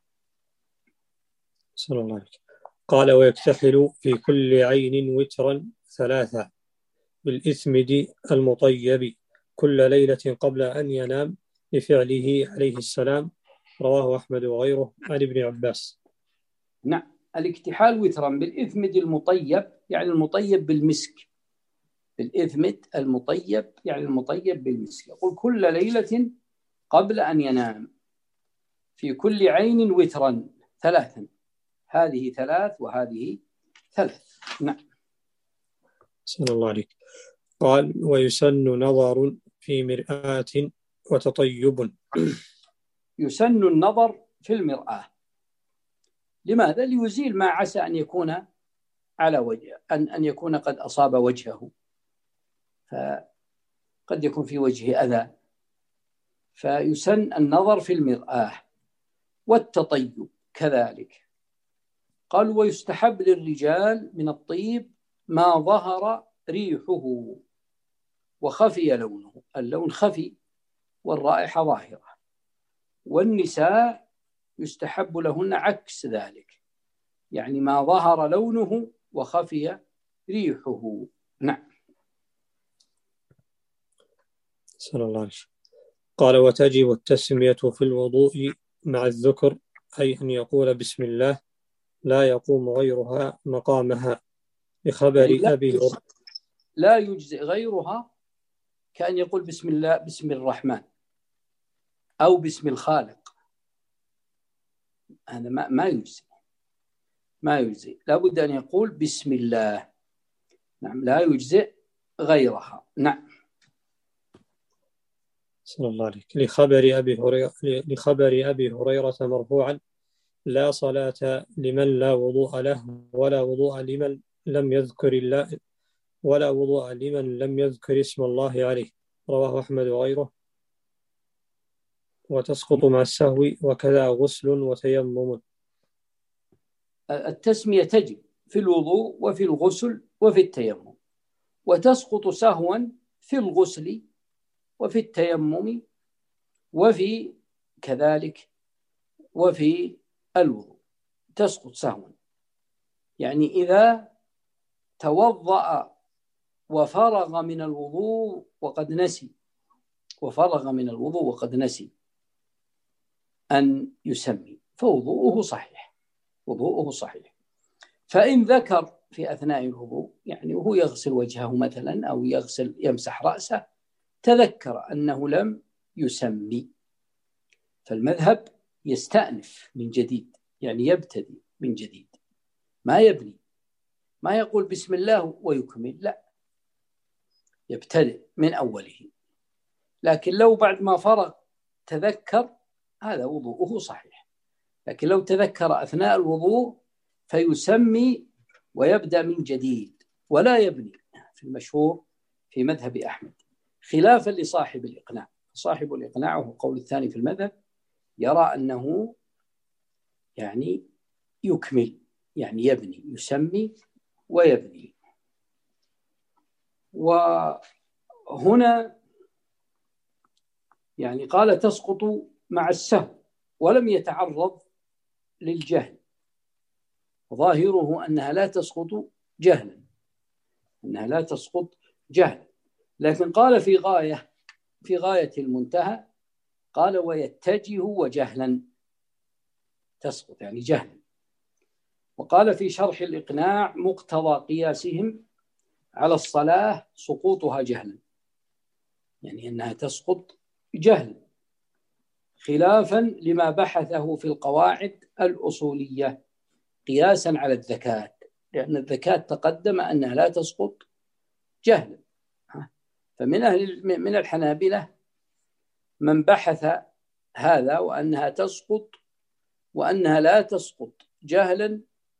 صلى الله عليه وسلم. قال ويكتحل في كل عين وترا ثلاثة بالإثمد المطيب كل ليلة قبل أن ينام لفعله عليه السلام، رواه أحمد وغيره عن ابن عباس. نعم. الاكتحال وترا بالإثمد المطيب يعني المطيب بالمسك، بالإثمد المطيب يعني المطيب بالمسك. يقول كل ليلة قبل أن ينام في كل عين وترا ثلاثا، هذه ثلاث وهذه ثلاث. نعم. صلى الله عليك. قال ويسن نظر في مرآة وتطيب. يسن النظر في المرآة، لماذا؟ ليزيل ما عسى أن يكون على وجه أن أن يكون قد أصاب وجهه، فقد يكون في وجهه أذى، فيسن النظر في المرآة. والتطيب كذلك. قال ويستحب للرجال من الطيب ما ظهر ريحه وخفي لونه، اللون خفي والرائحة ظاهرة. والنساء يستحب لهن عكس ذلك، يعني ما ظهر لونه وخفي ريحه. نعم. صلى الله عليه وسلم. قال وتجب التسمية في الوضوء مع الذكر، أي أن يقول بسم الله لا يقوم غيرها مقامها، لخبر يعني لا أبي يجزئ, لا يجزئ غيرها، كأن يقول بسم الله بسم الرحمن أو بسم الخالق، هذا ما ما يجزئ، ما يجزئ، لابد أن يقول بسم الله. نعم. لا يجزئ غيرها. نعم. صلى الله عليه. لخبر أبي هريرة لخبر أبي هريرة مرفوعا لا صلاة لمن لا وضوء له ولا وضوء لمن لم يذكر الله ولا وضوء لمن لم يذكر اسم الله عليه، رواه أحمد وغيره. وتسقط مع السهو وكذا غسل وتيمم. التسمية تجب في الوضوء وفي الغسل وفي التيمم، وتسقط سهوا في الغسل وفي التيمم وفي كذلك وفي الوضوء، تسقط سهوا، يعني إذا توضأ وفرغ من الوضوء وقد نسي وفرغ من الوضوء وقد نسي أن يسمي فوضوءه صحيح. وضوءه صحيح. فإن ذكر في أثناء الوضوء يعني وهو يغسل وجهه مثلا أو يغسل يمسح رأسه تذكر أنه لم يسمي، فالمذهب يستأنف من جديد، يعني يبتدي من جديد، ما يبني، ما يقول بسم الله ويكمل، لا، يبتدئ من أوله. لكن لو بعد ما فرغ تذكر هذا وضوءه صحيح، لكن لو تذكر أثناء الوضوء فيسمي ويبدأ من جديد ولا يبني، في المشهور في مذهب أحمد، خلافا لصاحب الإقناع. صاحب الإقناع وهو قول الثاني في المذهب يرى أنه يعني يكمل، يعني يبني، يسمي ويبني. وهنا يعني قال تسقط مع السهو ولم يتعرض للجهل، ظاهره أنها لا تسقط جهلا، أنها لا تسقط جهلا، لكن قال في غاية في غاية المنتهى، قال ويتجه وجهلا، تسقط يعني جهلا. وقال في شرح الإقناع مقتضى قياسهم على الصلاة سقوطها جهلا، يعني أنها تسقط جهلا، خلافا لما بحثه في القواعد الأصولية قياسا على الذكاة، لأن الذكاة تقدم أنها لا تسقط جهلا. فمن أهل من الحنابلة من بحث هذا وأنها تسقط وأنها لا تسقط جهلا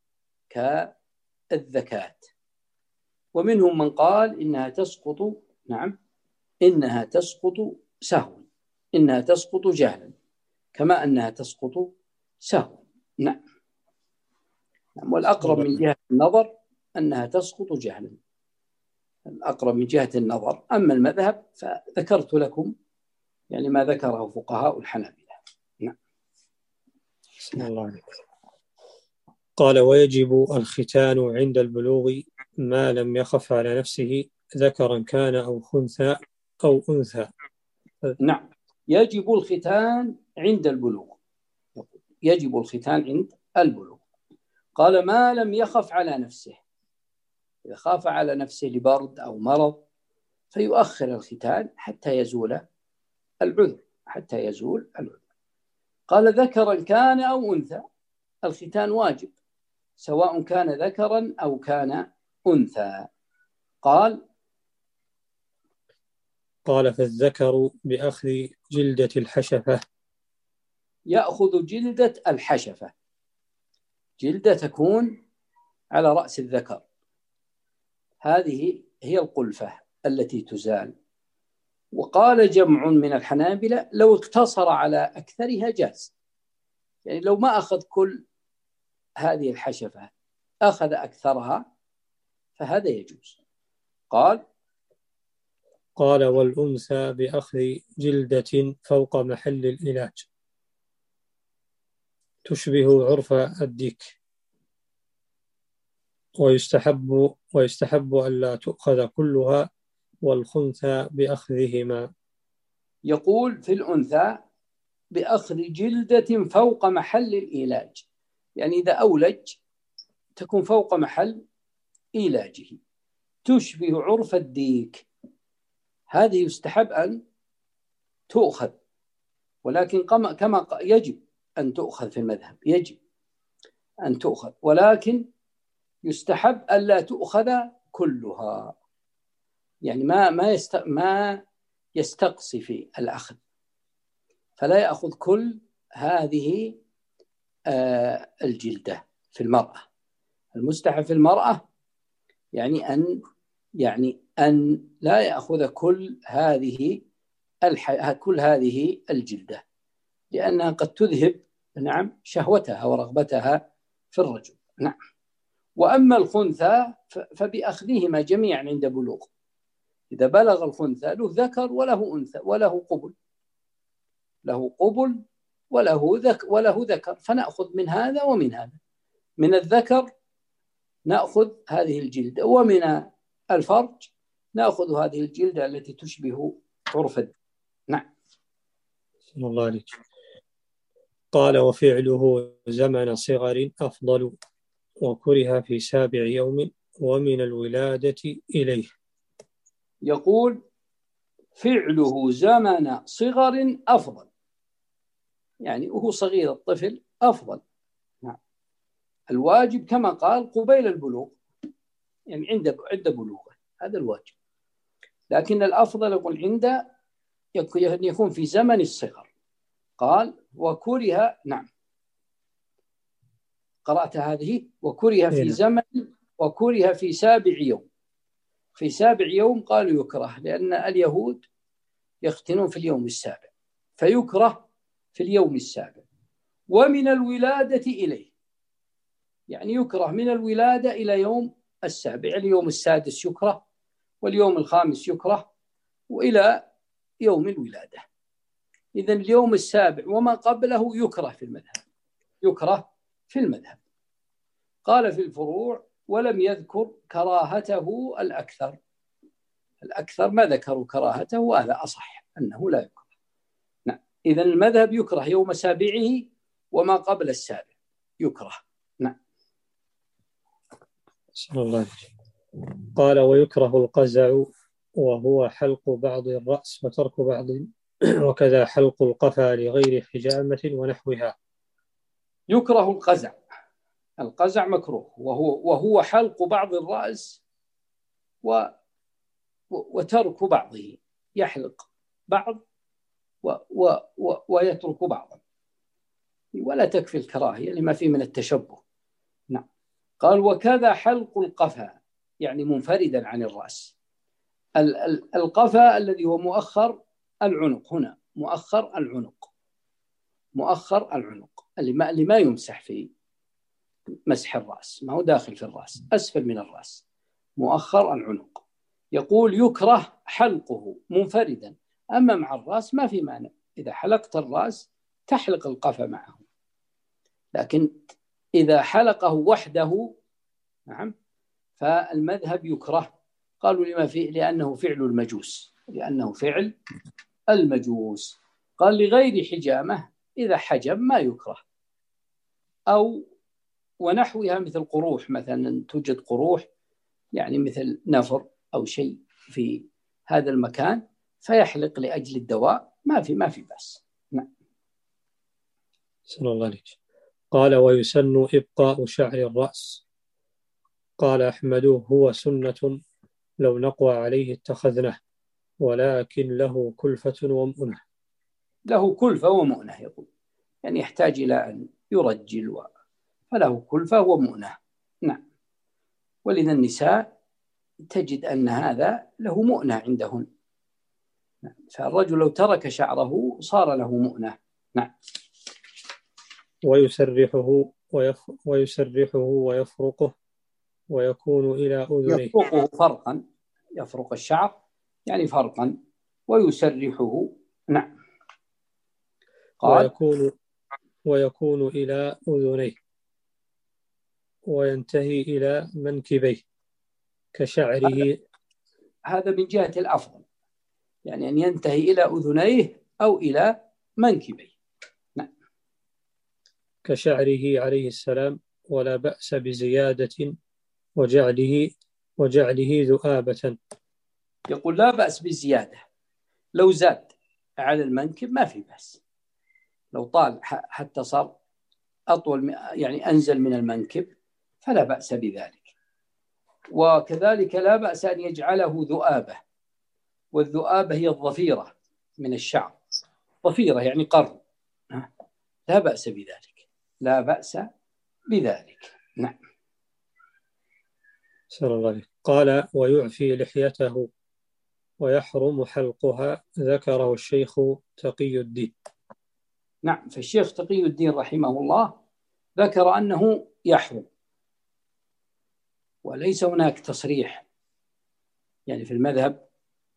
كالذكاة، ومنهم من قال إنها تسقط، نعم، إنها تسقط سهوا، إنها تسقط جهلا كما أنها تسقط سهوا. نعم. والأقرب من جهة النظر أنها تسقط جهلا، الأقرب من جهة النظر. أما المذهب فذكرت لكم يعني ما ذكره فقهاء الحنابلة. نعم. بسم الله عليك. قال ويجب الختان عند البلوغ ما لم يخف على نفسه ذكرا كان أو خنثى أو أنثى. نعم، يجب الختان عند البلوغ، يجب الختان عند البلوغ. قال ما لم يخف على نفسه، إذا خاف على نفسه لبرد أو مرض فيؤخر الختان حتى يزول العذر، حتى يزول العذر. قال ذكرا كان أو أنثى، الختان واجب سواء كان ذكرا أو كان أنثى. قال قال فالذكر بأخذ جلدة الحشفة، يأخذ جلدة الحشفة، جلدة تكون على رأس الذكر، هذه هي القلفة التي تزال. وقال جمع من الحنابلة لو اقتصر على أكثرها جاز، يعني لو ما أخذ كل هذه الحشفة أخذ أكثرها فهذا يجوز. قال قال والأنثى بأخذ جلدة فوق محل العلاج تشبه عرف الديك، ويستحب ويستحب ألا تؤخذ كلها والخنثى بأخذهما. يقول في الأنثى بأخذ جلدة فوق محل العلاج، يعني إذا أولج تكون فوق محل علاجه، تشبه عرف الديك، هذه يستحب أن تؤخذ، ولكن كما يجب أن تؤخذ في المذهب، يجب أن تؤخذ، ولكن يستحب ألا تؤخذ كلها، يعني ما ما يست ما يستقصي في الأخذ، فلا يأخذ كل هذه آه الجلدة في المرأة. المستحب في المرأة يعني أن يعني أن لا يأخذ كل هذه الح... كل هذه الجلدة، لأنها قد تذهب، نعم، شهوتها ورغبتها في الرجل. نعم. وأما الخنثى فبأخذهما جميعا عند بلوغ، إذا بلغ الخنثى له ذكر وله أنثى وله قبل، له قبل وله ذك وله ذكر، فنأخذ من هذا ومن هذا، من الذكر نأخذ هذه الجلدة، ومن الفرج نأخذ هذه الجلدة التي تشبه عرف الدم. نعم. الله عليك. قال وفعله زمن صغر أفضل وكره في سابع يوم ومن الولادة إليه. يقول فعله زمن صغر أفضل، يعني وهو صغير الطفل أفضل. نعم. الواجب كما قال قبيل البلوغ، يعني عند عند بلوغه، هذا الواجب. لكن الأفضل يقول عند يكون في زمن الصغر. قال وكره، نعم قرأت هذه، وكره في زمن، وكره في سابع يوم. في سابع يوم قالوا يكره لأن اليهود يختنون في اليوم السابع، فيكره في اليوم السابع. ومن الولادة إليه، يعني يكره من الولادة إلى يوم السابع، اليوم السادس يكره، واليوم الخامس يكره، وإلى يوم الولادة. إذن اليوم السابع وما قبله يكره في المذهب، يكره في المذهب. قال في الفروع ولم يذكر كراهته الأكثر، الأكثر ما ذكروا كراهته، وهذا أصح أنه لا يكره. نعم. إذن المذهب يكره يوم سابعه وما قبل السابع يكره. نعم. بسم الله. قال ويكره القزع وهو حلق بعض الرأس وترك بعض، وكذا حلق القفا لغير حجامة ونحوها. يكره القزع، القزع مكروه، وهو وهو حلق بعض الرأس و وترك بعضه، يحلق بعض و و و ويترك بعضا، ولا تكفي الكراهية لما فيه من التشبه. نعم. قال وكذا حلق القفا، يعني منفردا عن الرأس. القفا الذي هو مؤخر العنق، هنا مؤخر العنق، مؤخر العنق اللي ما, اللي ما يمسح في مسح الرأس، ما هو داخل في الرأس، أسفل من الرأس، مؤخر العنق. يقول يكره حلقه منفردا، أما مع الرأس ما في مانع، إذا حلقت الرأس تحلق القفا معه، لكن إذا حلقه وحده نعم فالمذهب يكره. قالوا لما فيه؟ لأنه فعل المجوس، لأنه فعل المجوس. قال لغير حجامة، إذا حجم ما يكره، أو ونحوها مثل قروح، مثلا توجد قروح يعني مثل نفر أو شيء في هذا المكان فيحلق لأجل الدواء، ما في ما في بس. نعم. صلى الله عليه. قال ويسن إبقاء شعر الرأس. قال أحمد هو سنة لو نقوى عليه اتخذناه، ولكن له كلفة ومؤنة. له كلفة ومؤنة، يقول يعني يحتاج إلى أن يرجل و... فله كلفة ومؤنة. نعم. ولذا النساء تجد أن هذا له مؤنة عندهن، نعم. فالرجل لو ترك شعره صار له مؤنة. نعم. ويسرحه ويف... ويسرحه ويفرقه ويكون إلى أذنيه. يفرقه فرقا، يفرق الشعر يعني فرقا، ويسرحه. نعم. قال ويكون, ويكون إلى أذنيه وينتهي إلى منكبيه كشعره. هذا من جهة الأفضل، يعني أن ينتهي إلى أذنيه أو إلى منكبيه. نعم. كشعره عليه السلام، ولا بأس بزيادة وجعله وجعله ذؤابة. يقول لا بأس بالزيادة، لو زاد على المنكب ما في بأس، لو طال حتى صار أطول يعني أنزل من المنكب فلا بأس بذلك. وكذلك لا بأس أن يجعله ذؤابة، والذؤابة هي الظفيرة من الشعر، ظفيرة يعني قرن، لا بأس بذلك، لا بأس بذلك. نعم. صلى الله عليه. قال ويعفي لحيته ويحرم حلقها، ذكره الشيخ تقي الدين. نعم. فالشيخ تقي الدين رحمه الله ذكر أنه يحرم، وليس هناك تصريح يعني في المذهب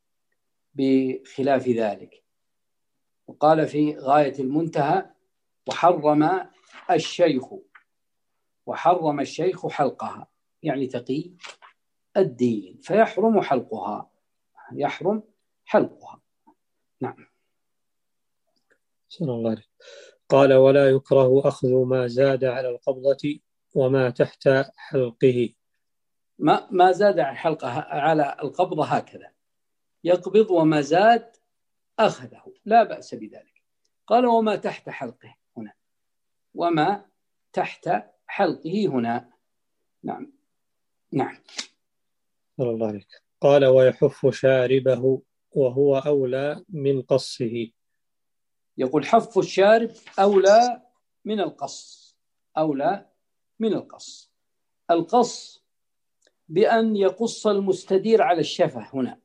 بخلاف ذلك. وقال في غاية المنتهى وحرم الشيخ وحرم الشيخ حلقها، يعني تقي الدين، فيحرم حلقها، يحرم حلقها. نعم. صلى الله عليه. قال ولا يكره أخذ ما زاد على القبضة وما تحت حلقه. ما ما زاد على الحلقة على القبضة هكذا يقبض، وما زاد أخذه لا بأس بذلك. قال وما تحت حلقه هنا، وما تحت حلقه هنا. نعم نعم. صلى الله عليك. قال ويحف شاربه وهو أولى من قصه. يقول حف الشارب أولى من القص، أولى من القص. القص بأن يقص المستدير على الشفة هنا،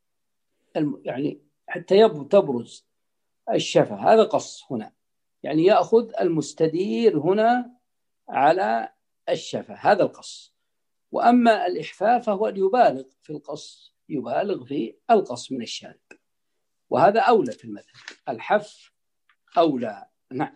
يعني حتى تبرز الشفة، هذا قص هنا، يعني يأخذ المستدير هنا على الشفة، هذا القص. وأما الإحفاء فهو أن يبالغ في القص، يبالغ في القص من الشارب، وهذا أولى في المذهب، الحف أولى. نعم.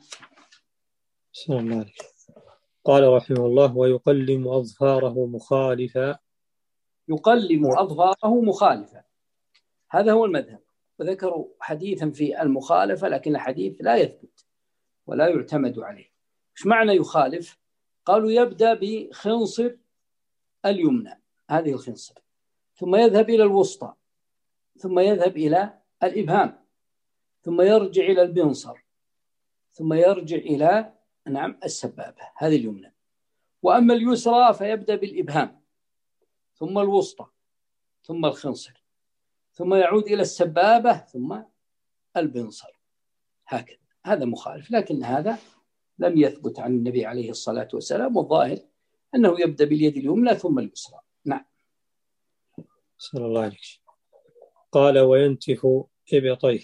صلى الله عليه. قال رحمه الله ويقلم أظفاره مخالفا. يقلم أظفاره مخالفا، هذا هو المذهب. وذكروا حديثا في المخالفة، لكن الحديث لا يثبت ولا يعتمد عليه. إيش معنى يخالف؟ قالوا يبدأ بخنصر اليمنى، هذه الخنصر، ثم يذهب إلى الوسطى، ثم يذهب إلى الإبهام، ثم يرجع إلى البنصر، ثم يرجع إلى نعم السبابة، هذه اليمنى. وأما اليسرى فيبدأ بالإبهام، ثم الوسطى، ثم الخنصر، ثم يعود إلى السبابة، ثم البنصر، هكذا. هذا مخالف، لكن هذا لم يثبت عن النبي عليه الصلاة والسلام، والظاهر أنه يبدأ باليد اليمنى ثم اليسرى. نعم. صلى الله عليه. قال وينتف إبطيه.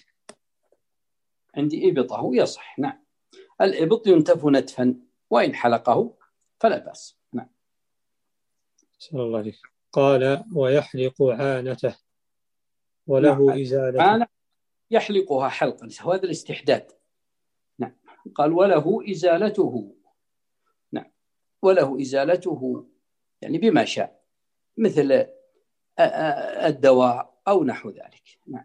عندي إبطه يصح. نعم. الإبط ينتف نتفا، وإن حلقه فلا بأس. نعم. صلى الله عليه. قال ويحلق عانته وله نعم. إزالته. عانة يحلقها حلقا، وهذا الاستحداد. نعم. قال وله إزالته. نعم. وله إزالته يعني بما شاء، مثل الدواء أو نحو ذلك. نعم.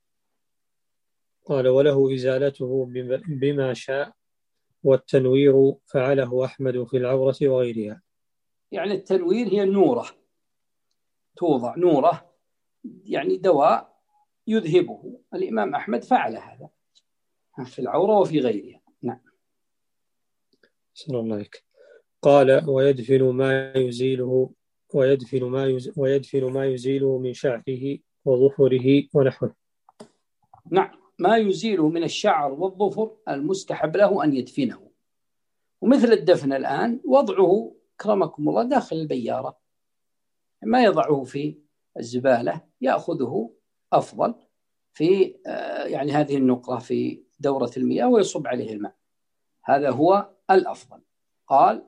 قال وله إزالته بما شاء، والتنوير فعله أحمد في العورة وغيرها. يعني التنوير هي النورة، توضع نورة يعني دواء يذهبه. الإمام أحمد فعل هذا في العورة وفي غيرها. نعم. صلى الله عليك. قال ويدفن ما يزيله ويدفن ما يز ويدفن ما يزيله من شعره وظفره ونحوه. نعم. ما يزيله من الشعر والظفر المستحب له أن يدفنه. ومثل الدفن الآن وضعه كرمكم الله داخل البيارة، ما يضعه في الزبالة، يأخذه أفضل في يعني هذه النقرة في دورة المياه ويصب عليه الماء، هذا هو الأفضل. قال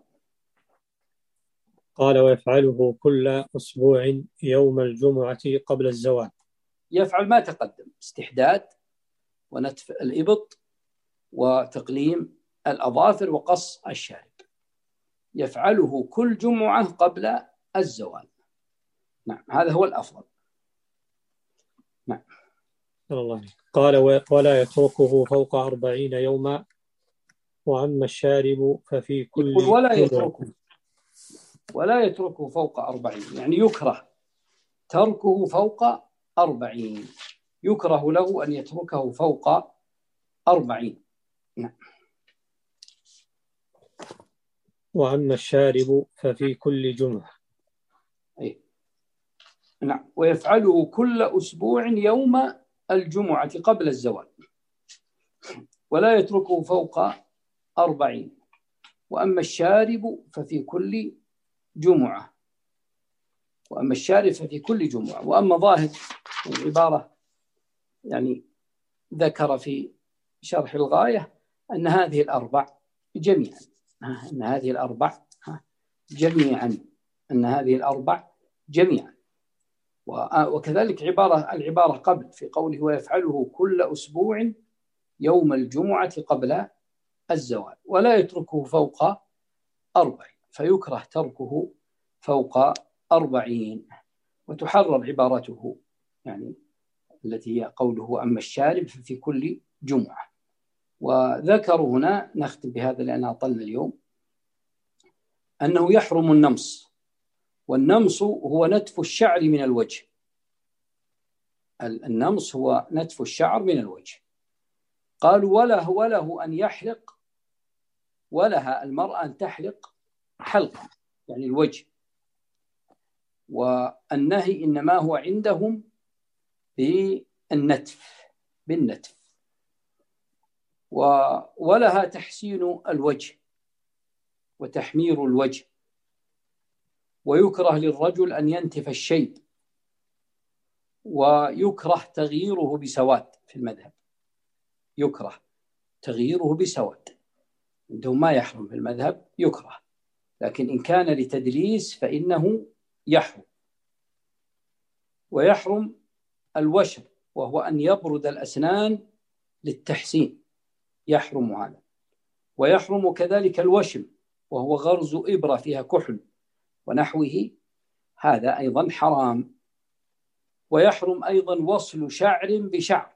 قال ويفعله كل أسبوع يوم الجمعة قبل الزوال. يفعل ما تقدم، استحداد ونتف الإبط وتقليم الأظافر وقص الشارب، يفعله كل جمعة قبل الزوال. نعم. هذا هو الأفضل. نعم. الله. قال ولا يتركه فوق أربعين يوما، وأما الشارب ففي كل يقول ولا يتركه ولا يتركه فوق أربعين، يعني يكره تركه فوق أربعين، يكره له أن يتركه فوق أربعين. نعم. وأما الشارب ففي كل جمعة. أي. نعم. ويفعله كل أسبوع يوم الجمعة قبل الزوال، ولا يتركه فوق أربعين. وأما الشارب ففي كل جمعة وأما الشارب ففي كل جمعة. وأما ظاهر العبارة يعني ذكر في شرح الغاية أن هذه الأربع جميعا أن هذه الأربع جميعا أن هذه الأربع جميعا وكذلك عبارة العبارة قبل في قوله ويفعله كل أسبوع يوم الجمعة قبل الزوال، ولا يتركه فوق أربعين، فيكره تركه فوق أربعين. وتحرر عبارته يعني التي هي قوله أما الشارب في كل جمعة. وذكروا هنا، نختم بهذا لأنها طلنا اليوم، أنه يحرم النمص، والنمص هو نتف الشعر من الوجه. النمص هو نتف الشعر من الوجه. قالوا وله وله أن يحلق، ولها المرأة أن تحلق حلق يعني الوجه، والنهي إنما هو عندهم بالنتف بالنتف ولها تحسين الوجه وتحمير الوجه. ويكره للرجل أن ينتف الشيب، ويكره تغييره بسواد في المذهب، يكره تغييره بسواد عندهم، ما يحرم في المذهب، يكره، لكن إن كان لتدليس فإنه يحرم. ويحرم الوشر، وهو أن يبرد الأسنان للتحسين، يحرم هذا. ويحرم كذلك الوشم، وهو غرز إبرة فيها كحل ونحوه، هذا أيضا حرام. ويحرم أيضا وصل شعر بشعر،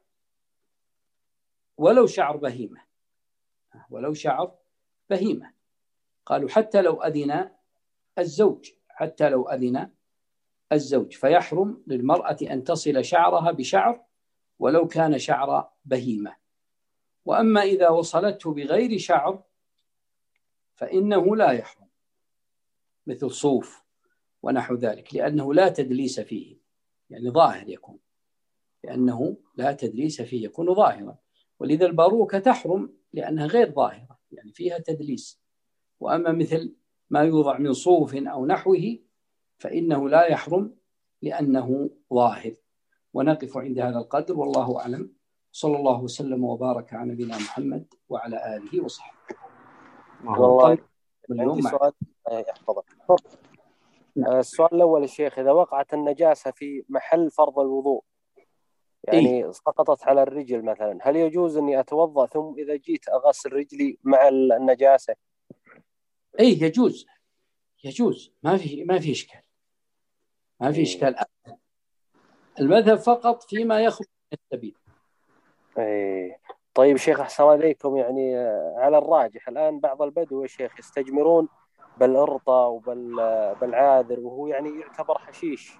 ولو شعر بهيمة، ولو شعر بهيمة. قالوا حتى لو أذن الزوج، حتى لو أذن الزوج، فيحرم للمرأة أن تصل شعرها بشعر ولو كان شعر بهيمة. وأما إذا وصلته بغير شعر فإنه لا يحرم، مثل صوف ونحو ذلك، لأنه لا تدليس فيه، يعني ظاهر يكون، لأنه لا تدليس فيه، يكون ظاهرا. ولذا الباروكة تحرم لأنها غير ظاهرة، يعني فيها تدليس. وأما مثل ما يوضع من صوف أو نحوه فإنه لا يحرم لأنه ظاهر. ونقف عند هذا القدر، والله أعلم. صلى الله وسلم وبارك على نبينا محمد وعلى آله وصحبه. والله عندي سؤال يحفظك. السؤال الأول الشيخ، إذا وقعت النجاسة في محل فرض الوضوء، يعني إيه؟ سقطت على الرجل مثلا، هل يجوز أني أتوضأ ثم إذا جيت أغسل رجلي مع النجاسة؟ إيه يجوز، يجوز، ما في ما في إشكال، ما في إشكال. إيه؟ المذهب فقط فيما يخرج من السبيل. إيه. طيب شيخ أحسن عليكم، يعني على الراجح الآن بعض البدو يا شيخ يستجمرون بالأرطة وبالعاذر، وهو يعني يعتبر حشيش.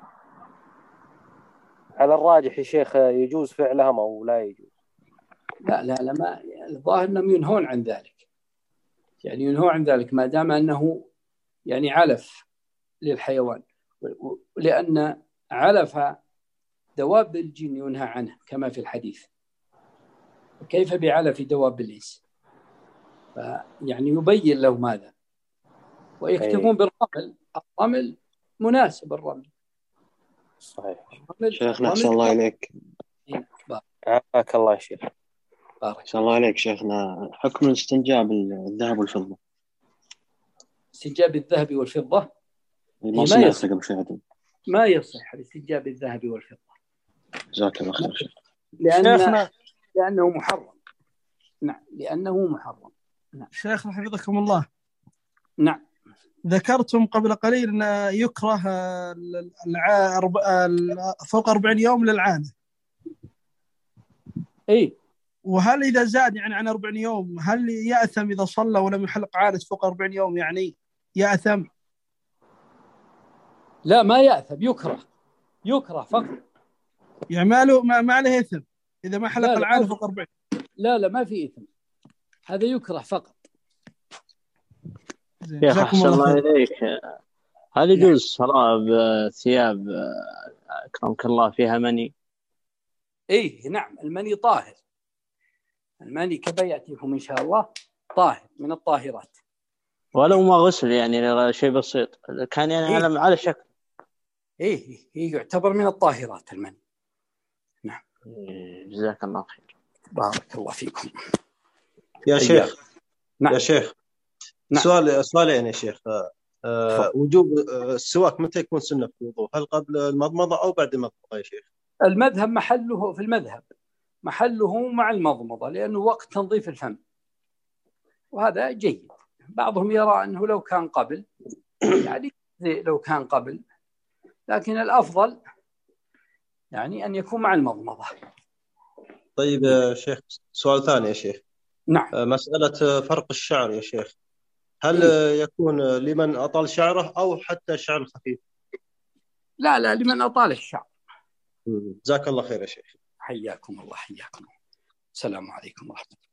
على الراجح يا شيخ يجوز فعلهم أو لا يجوز؟ لا لا لا، ما الظاهر أنهم ينهون عن ذلك، يعني ينهون عن ذلك ما دام أنه يعني علف للحيوان، لأن علف دواب الجن ينهى عنه كما في الحديث، كيف بعلف دواب الإنس؟ يعني يبين له ماذا. ويكتفون بالرمل، الرمل مناسب، الرمل صحيح. شيخنا أحسن الله عليك. عافاك الله يا شيخ. أحسن الله عليك شيخنا، حكم الاستنجاء بالذهب والفضة. استنجاء بالذهب والفضة ما سمعت قبل شوي. ما يصح الاستنجاء بالذهب والفضة. جزاك الله خير شيخ. لأن شيخنا لأنه محرم. نعم، لأنه محرم. نعم. شيخنا حفظكم الله. نعم. ذكرتم قبل قليل أن يكره الع... فوق أربعين يوم للعانة. إيه. وهل إذا زاد يعني عن أربعين يوم هل يأثم إذا صلى ولم يحلق عانة فوق أربعين يوم؟ يعني يأثم؟ لا ما يأثم، يكره، يكره فقط. يعني ما له ما, ما عليه إثم إذا ما حلق العانة فوق أربعين؟ لا لا ما في إثم، هذا يكره فقط. يا أحسن الله إليك، هل يجوز الصلاة بثياب أكرمك الله فيها مني؟ إيه نعم، المني طاهر، المني كما يأتيكم إن شاء الله طاهر من الطاهرات، ولو ما غسل يعني شيء بسيط كان يعني إيه؟ على على شكل. إيه إيه يعتبر من الطاهرات المني. نعم. جزاك الله خير. بارك الله فيكم يا شيخ. نعم. يا شيخ نعم. سؤال سؤالين يا شيخ. أه وجوب السواك متى يكون سنة في الوضوء؟ هل قبل المضمضة أو بعد المضمضة يا شيخ؟ المذهب محله في المذهب محله مع المضمضة، لأنه وقت تنظيف الفم، وهذا جيد. بعضهم يرى أنه لو كان قبل يعني لو كان قبل، لكن الأفضل يعني أن يكون مع المضمضة. طيب يا شيخ سؤال ثاني يا شيخ. نعم. مسألة فرق الشعر يا شيخ، هل إيه؟ يكون لمن أطال شعره أو حتى الشعر الخفيف؟ لا لا، لمن أطال الشعر. جزاك الله خير يا شيخ. حياكم الله. حياكم. السلام عليكم ورحمة الله.